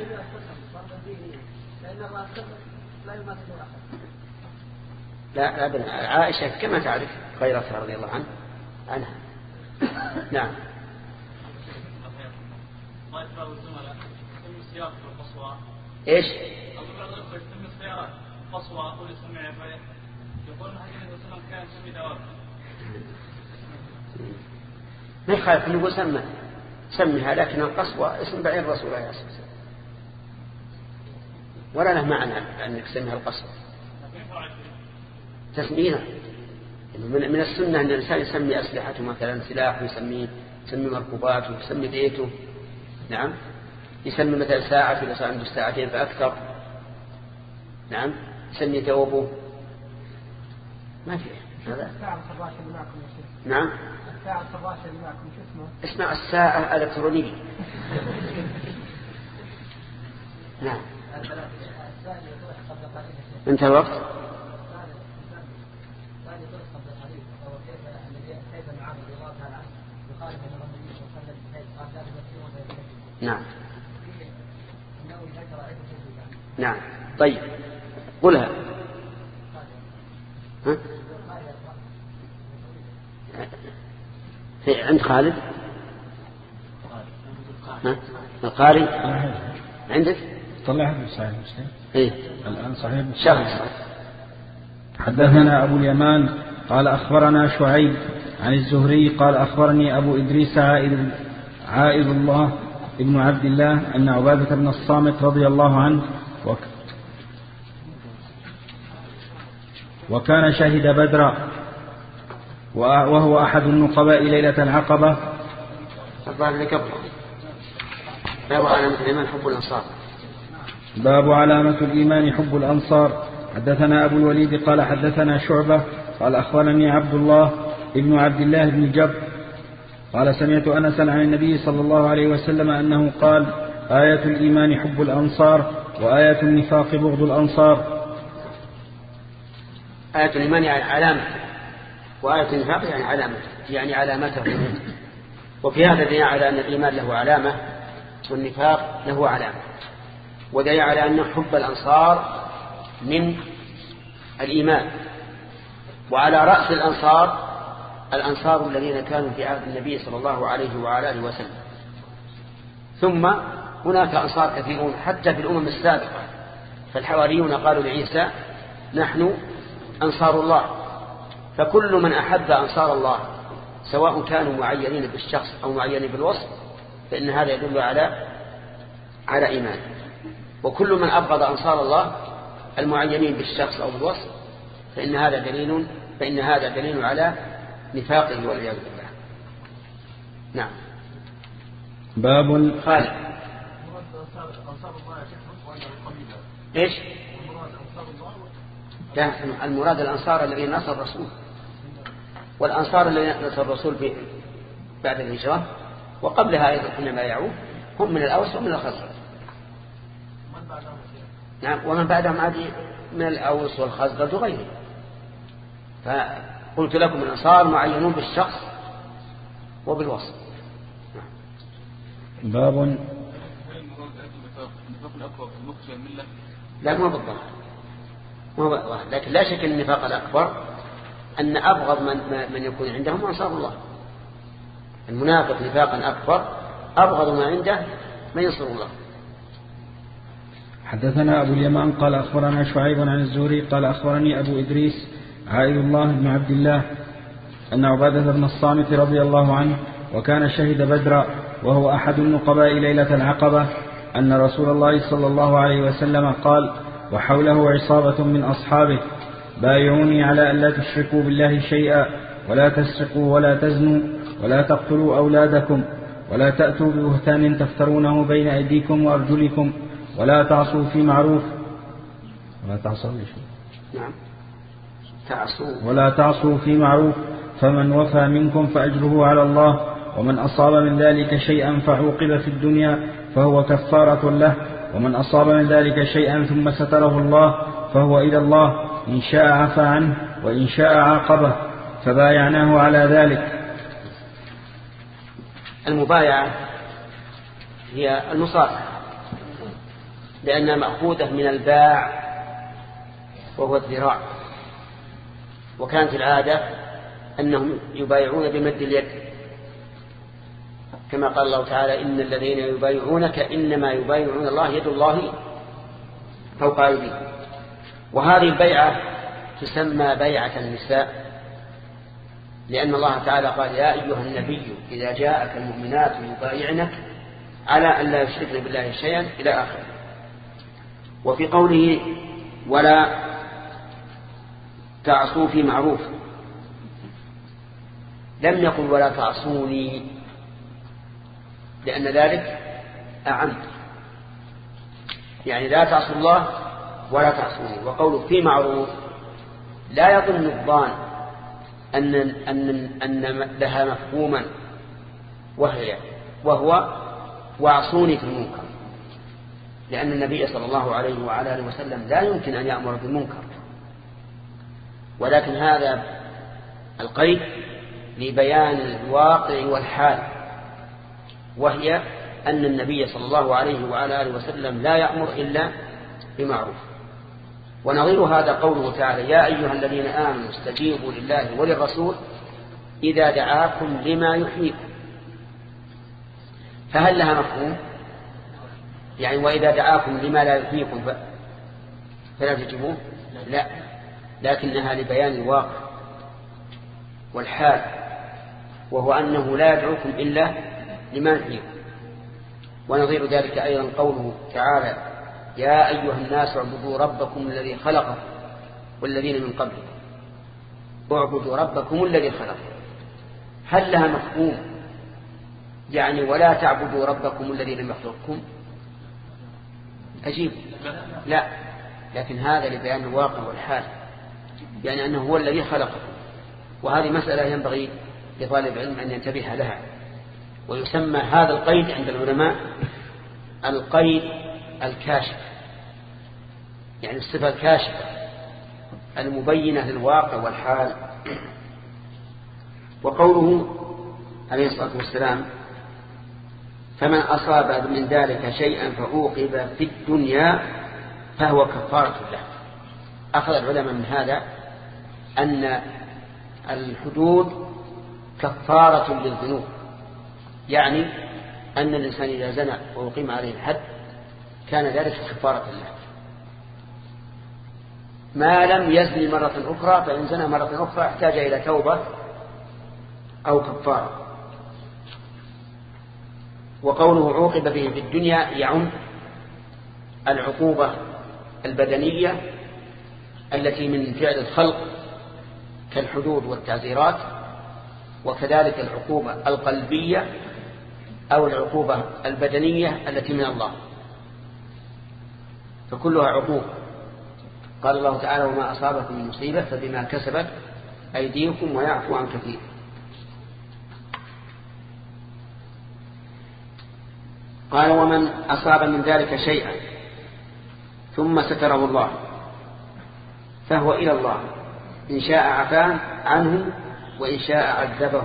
لا لا بل عائشة كما تعرف غيرتها رضي الله عنه عنها. نعم. ايش؟ يسمي السيارات قصوى ويسمي عفاية يقول حديث النبي صلى الله عليه وسلم كان يسمي دواب. ما يخالف نقول سمى سميها، لكن القصوى اسم بعير الرسول عليه الصلاة والسلام ولا له معنى أنك تسميها القصوى تسميها. من السنة أن الإنسان يسمي أسلحته مثلا سلاح ويسمي يسمي مركوباته ويسمي بيته. نعم. يسمي مثلا ساعة إذا صار عنده ساعتين فأكثر. نعم. يسمي ثوبه ما في هذا. نعم. الساعة الفراشة اللي معكم شو اسمه؟ اسمع الساعة الإلكترونية. نعم. انتهى الوقت. نعم. نعم. طيب قلها. ها؟ في عند خالد. ها؟ القاري عندك؟ طلعها في صحيح مسلم. إيه؟ الآن صحيح شخص. حدثنا أبو اليمان قال أخبرنا شعيب عن الزهري قال أخبرني أبو إدريس عائد عائد الله ابن عبد الله أن عبادة بن الصامت رضي الله عنه وك وكان شهد بدرا وهو أحد النقباء ليلة العقبة. باب علامة الإيمان حب الأنصار. باب علامة الإيمان حب الأنصار. حدثنا أبو الوليد قال حدثنا شعبة قال أخبرني عبد الله ابن عبد الله بن جبر قال سمعت أنسا عن النبي صلى الله عليه وسلم أنه قال آية الإيمان حب الأنصار وآية النفاق بغض الأنصار. آية الإيمان يعني علامة، وآية النفاق يعني علامة يعني علامته. وفي هذا دليل على أن الإيمان له علامة والنفاق له علامة، ودليل على أن حب الأنصار من الإيمان. وعلى رأس الأنصار الأنصار الذين كانوا في عهد النبي صلى الله عليه وعلى آله وسلم، ثم هناك أنصار كثيرون حتى في الأمم السابقة. فالحواريون قالوا لعيسى نحن أنصار الله. فكل من أحب أنصار الله سواء كانوا معينين بالشخص أو معينين بالوصف فإن هذا يدل على على إيمان. وكل من أبغض أنصار الله المعينين بالشخص أو بالوصف فإن هذا دليل فإن هذا دليل على نفاقه والعياذ بالله. نعم. باب خالد. ايش؟ المراد الأنصار الذين نصر الرسول، والأنصار الذين نصر الرسول بعد الهجرة وقبلها أيضا كنا يعود هم من الأوس ومن الخزرج. نعم. ومن بعدهم عادي من الأوس والخزرج وغيره. فقلت لكم الأنصار معينون بالشخص وبالوصف. باب لا ما بالضبط، لكن لا شك أن النفاق الأكبر أن أبغض من, من يكون عندهم أنصار الله. المنافق نفاقا أكبر أبغض ما عنده من ينصر الله. حدثنا أبو اليمان قال أخبرنا شعيب عن الزهري قال أخبرني أبو إدريس عائد الله بن عبد الله أن عبادة بن الصامت رضي الله عنه وكان شهد بدرا وهو أحد النقباء ليلة العقبة أن رسول الله صلى الله عليه وسلم قال وحوله عصابة من أصحابه بايعوني على أن لا تشركوا بالله شيئا ولا تسرقوا ولا تزنوا ولا تقتلوا أولادكم ولا تأتوا ببهتان تفترونه بين أيديكم وأرجلكم ولا تعصوا في معروف ولا تعصوا نعم تعصوا ولا تعصوا في معروف فمن وفى منكم فأجره على الله ومن أصاب من ذلك شيئا فعوقب في الدنيا فهو كفارة له ومن أصاب من ذلك شيئا ثم ستره الله فهو إلى الله إن شاء عفى عنه وإن شاء عاقبه فبايعناه على ذلك. المبايعة هي المصافحة لأنها مأخوذة من الباع وهو الذراع، وكانت العادة أنهم يبايعون بمد اليد كما قال الله تعالى إن الذين يبايعونك إنما يبايعون الله يد الله فوق أيديهم. وهذه البيعة تسمى بيعة النساء لأن الله تعالى قال يا أيها النبي إذا جاءك المؤمنات يبايعنك على أن لا يشركن بالله شيئا إلى آخره. وفي قوله ولا تعصوا في معروف لم يقل ولا تعصوني لأن ذلك أعم، يعني لا تعصوا الله ولا تعصوني. وقوله في معروف لا يظن الظان أن, أن, أن لها مفهوما وهي وهو واعصوني في المنكر، لأن النبي صلى الله عليه وعلى آله وسلم لا يمكن أن يأمر بالمنكر، ولكن هذا القيد لبيان الواقع والحال، وهي أن النبي صلى الله عليه وعلى آله وسلم لا يأمر إلا بمعروف. ونظير هذا قوله تعالى يا أيها الذين آمنوا استجيبوا لله وللرسول إذا دعاكم لما يحييكم، فهل لها مفهوم؟ يعني وإذا دعاكم لما لا يحييكم فلا تجيبوه؟ لا، لكنها لبيان الواقع والحال، وهو أنه لا يدعوكم إلا لما يحييكم. ونظير ذلك أيضا قوله تعالى يا أيها الناس اعبدوا ربكم الذي خلقكم والذين من قبلكم، اعبدوا ربكم الذي خلقكم. هل لها مفهوم يعني ولا تعبدوا ربكم الذي لم يخلقكم؟ أجيب لا، لكن هذا لبيان الواقع والحال، يعني أنه هو الذي خلقكم. وهذه مسألة ينبغي لطالب العلم أن ينتبه لها. ويسمى هذا القيد عند العلماء القيد الكاشف، يعني الصفة الكاشفة المبينة للواقع والحال. وقوله عليه الصلاة والسلام فمن أصاب من ذلك شيئا فعوقب في الدنيا فهو كفارة له. أخذ العلماء من هذا أن الحدود كفارة للذنوب، يعني أن الإنسان إذا زنى وأقيم عليه الحد كان ذلك كفارة له، ما لم يزني مرة أخرى، فإن زنى مرة أخرى احتاج إلى توبة أو كفارة. وقوله عوقب به في الدنيا يعم العقوبة البدنية التي من فعل الخلق كالحدود والتعزيرات، وكذلك العقوبة القلبية أو العقوبة البدنية التي من الله، فكلها عقوبة. قال الله تعالى وما أصابكم من مصيبة فبما كسبت أيديكم ويعفو عن كثير. قال ومن أصاب من ذلك شيئا ثم ستره الله فهو إلى الله إن شاء عفا عنه وإن شاء عذبه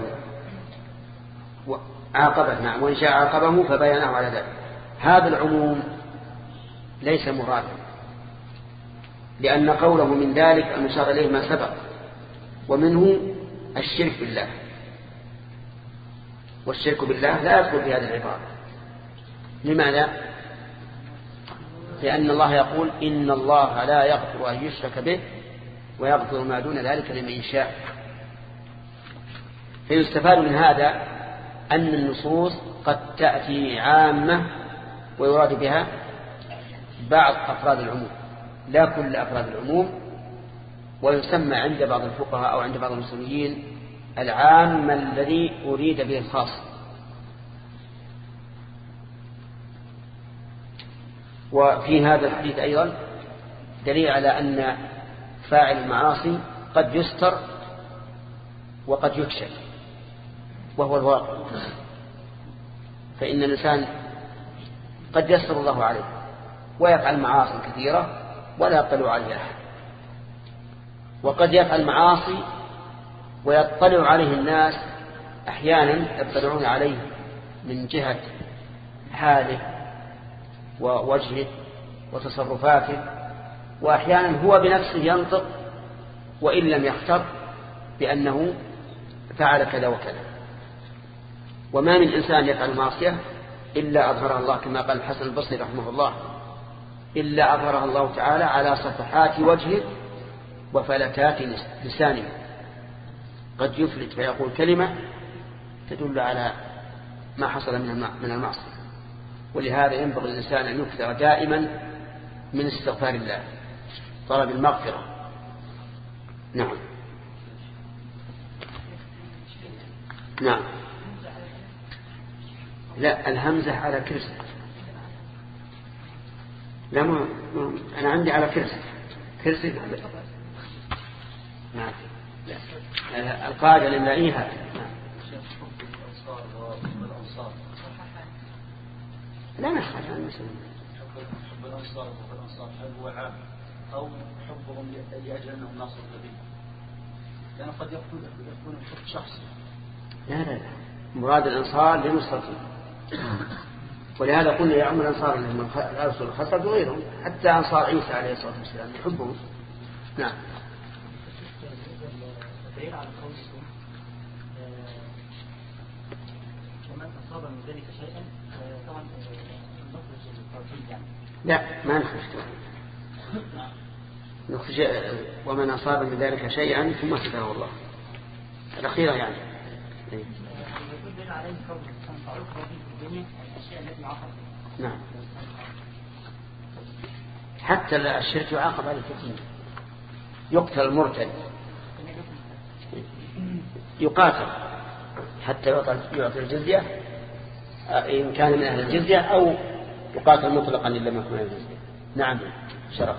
عاقبه. نعم، وإن شاء عاقبه فبينه على ذلك. هذا العموم ليس مرادا، لأن قوله من ذلك المشار إليه ما سبق، ومنه الشرك بالله، والشرك بالله لا يدخل في هذه العبارة. لماذا؟ لأن الله يقول إن الله لا يغفر أن يشرك به ويغفر ما دون ذلك لمن يشاء. فيستفاد من هذا أن النصوص قد تأتي عامة ويراد بها بعض أفراد العموم لا كل أفراد العموم، ويسمى عند بعض الفقهاء أو عند بعض المسلمين العام الذي أريد به الخاص. وفي هذا الحديث أيضا دليل على أن فاعل المعاصي قد يستر وقد يكشف، وهو الواقع. فإن الإنسان قد يستر الله عليه ويفعل معاصي كثيرة ولا يطلع عليه أحد، وقد يفعل معاصي ويطلع عليه الناس، أحيانا يطلعون عليه من جهة حاله ووجهه وتصرفاته، وأحيانا هو بنفسه ينطق وإن لم يختر بأنه فعل كذا وكذا. وما من إنسان يفعل معصية إلا أظهرها الله، كما قال الحسن البصري رحمه الله، إلا أظهرها الله تعالى على صفحات وجهه وفلتات لسانه. قد يفلت فيقول كلمة تدل على ما حصل من المعصية. ولهذا ينبغي الإنسان أن يكثر دائما من استغفار الله، طلب المغفرة. نعم نعم لا، الهمزة على كرسي. لا ما أنا عندي على كرسي كرسي نعم. لا. القاعدة لنلاقيها. لا نخاف عن المسلمين. حب الأنصار وحب الأنصار هل هو عام أو حبهم لأجل أنهم ناصر النبي؟ لأن قد يكون يكون حب شخصي. لا لا لا، مراد الأنصار لنصرته. ولهذا قلنا يا عم الأنصار من الرسول الخطب وغيرهم، حتى أنصار عيسى عليه الصلاة والسلام يحبهم. نعم. دليل على قولكم ومن أصاب من ذلك شيئا طبعا نخرج التوحيد يعني. لا ما نخرج نخرج ومن أصاب من ذلك شيئا ثم هداه الله الأخيرة يعني. يقول دليل عليه قول تعرف في الدنيا الأشياء التي عقبت. نعم. حتى الشرك يعاقب عليه في الدنيا، يقتل المرتد، يقاتل حتى يعطي الجزية إن كان من أهل الجزية، أو يقاتل مطلقا إلا ما يكون من أهل الجزية. نعم شرف.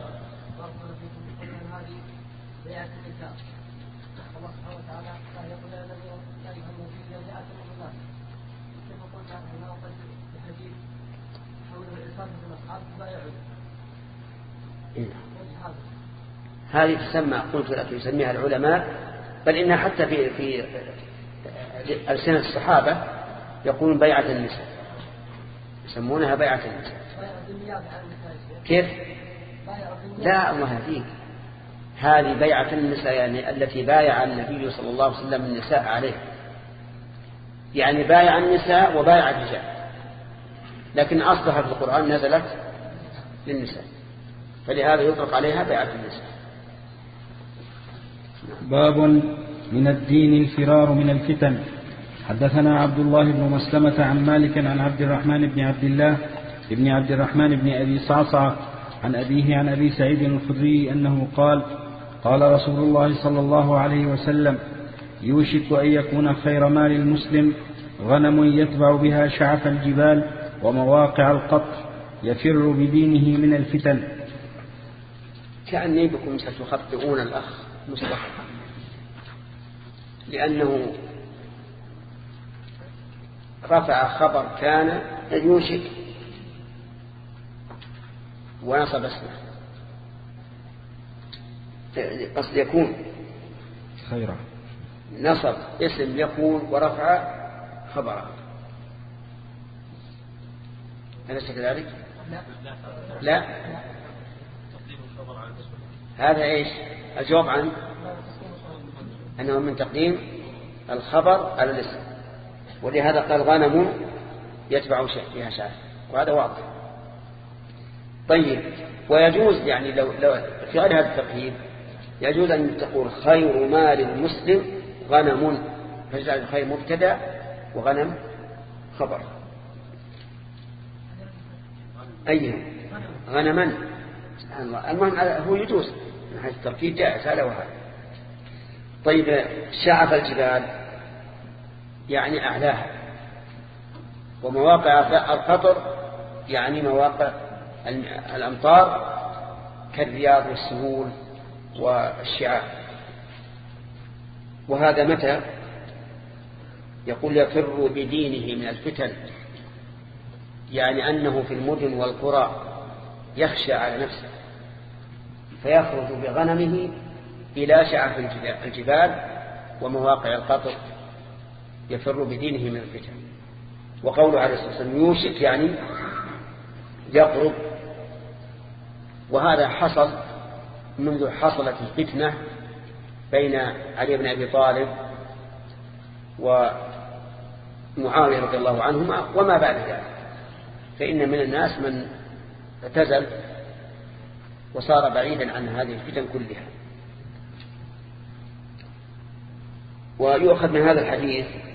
هذه تسمى، قلت لك يسميها العلماء، بل إنها حتى في في ألسنة الصحابة يقولون بيعة النساء، يسمونها بيعة النساء. كيف؟ لا الله يهديك، هذه بيعة النساء يعني التي بايع النبي صلى الله عليه وسلم النساء عليه، يعني بايع النساء وبايع الرجال، لكن أصلها في القرآن نزلت للنساء، فلهذا يطلق عليها بيعة النساء. باب من الدين الفرار من الفتن. حدثنا عبد الله بن مسلمة عن مالك عن عبد الرحمن بن عبد الله بن عبد الرحمن بن أبي صعصع عن أبيه عن أبي سعيد الخدري أنه قال قال رسول الله صلى الله عليه وسلم يوشك أن يكون خير مال المسلم غنم يتبع بها شعف الجبال ومواقع القطر يفر بدينه من الفتن. كأني بكم ستخطئون الأخ مصطفى، لأنه رفع خبر كان يوشك ونصب اسمه، قصد يكون، خيرا. نصب اسم يكون ورفع خبره، أليس كذلك؟ لا لا. هذا إيش الجواب عن أنه من تقديم الخبر على الاسم، ولهذا قال غنم يتبع فيها شاة، وهذا واضح. طيب، ويجوز يعني لو, لو في غير هذا التقييد يجوز أن تقول خير مال المسلم غنم، فجعل الخير مبتدأ وغنم خبر. أيه غنما، سبحان الله. المهم هو يجوز من حيث التركيب جائز هذا وهذا. طيب، شعف الجبال يعني أعلاها، ومواقع القطر يعني مواقع الأمطار كالرياض والسهول والشعاب. وهذا متى يقول يفر بدينه من الفتن، يعني أنه في المدن والقرى يخشى على نفسه فيخرج بغنمه إلى شعف الجبال ومواقع القطر يفر بدينه من الفتن. وقوله عليه الصلاة والسلام يوشك يعني يقرب، وهذا حصل منذ حصلت الفتنة بين علي بن أبي طالب ومعاوية رضي الله عنهما وما بعد ذلك، فإن من الناس من اعتزل وصار بعيدا عن هذه الفتن كلها. ويؤخذ من هذا الحديث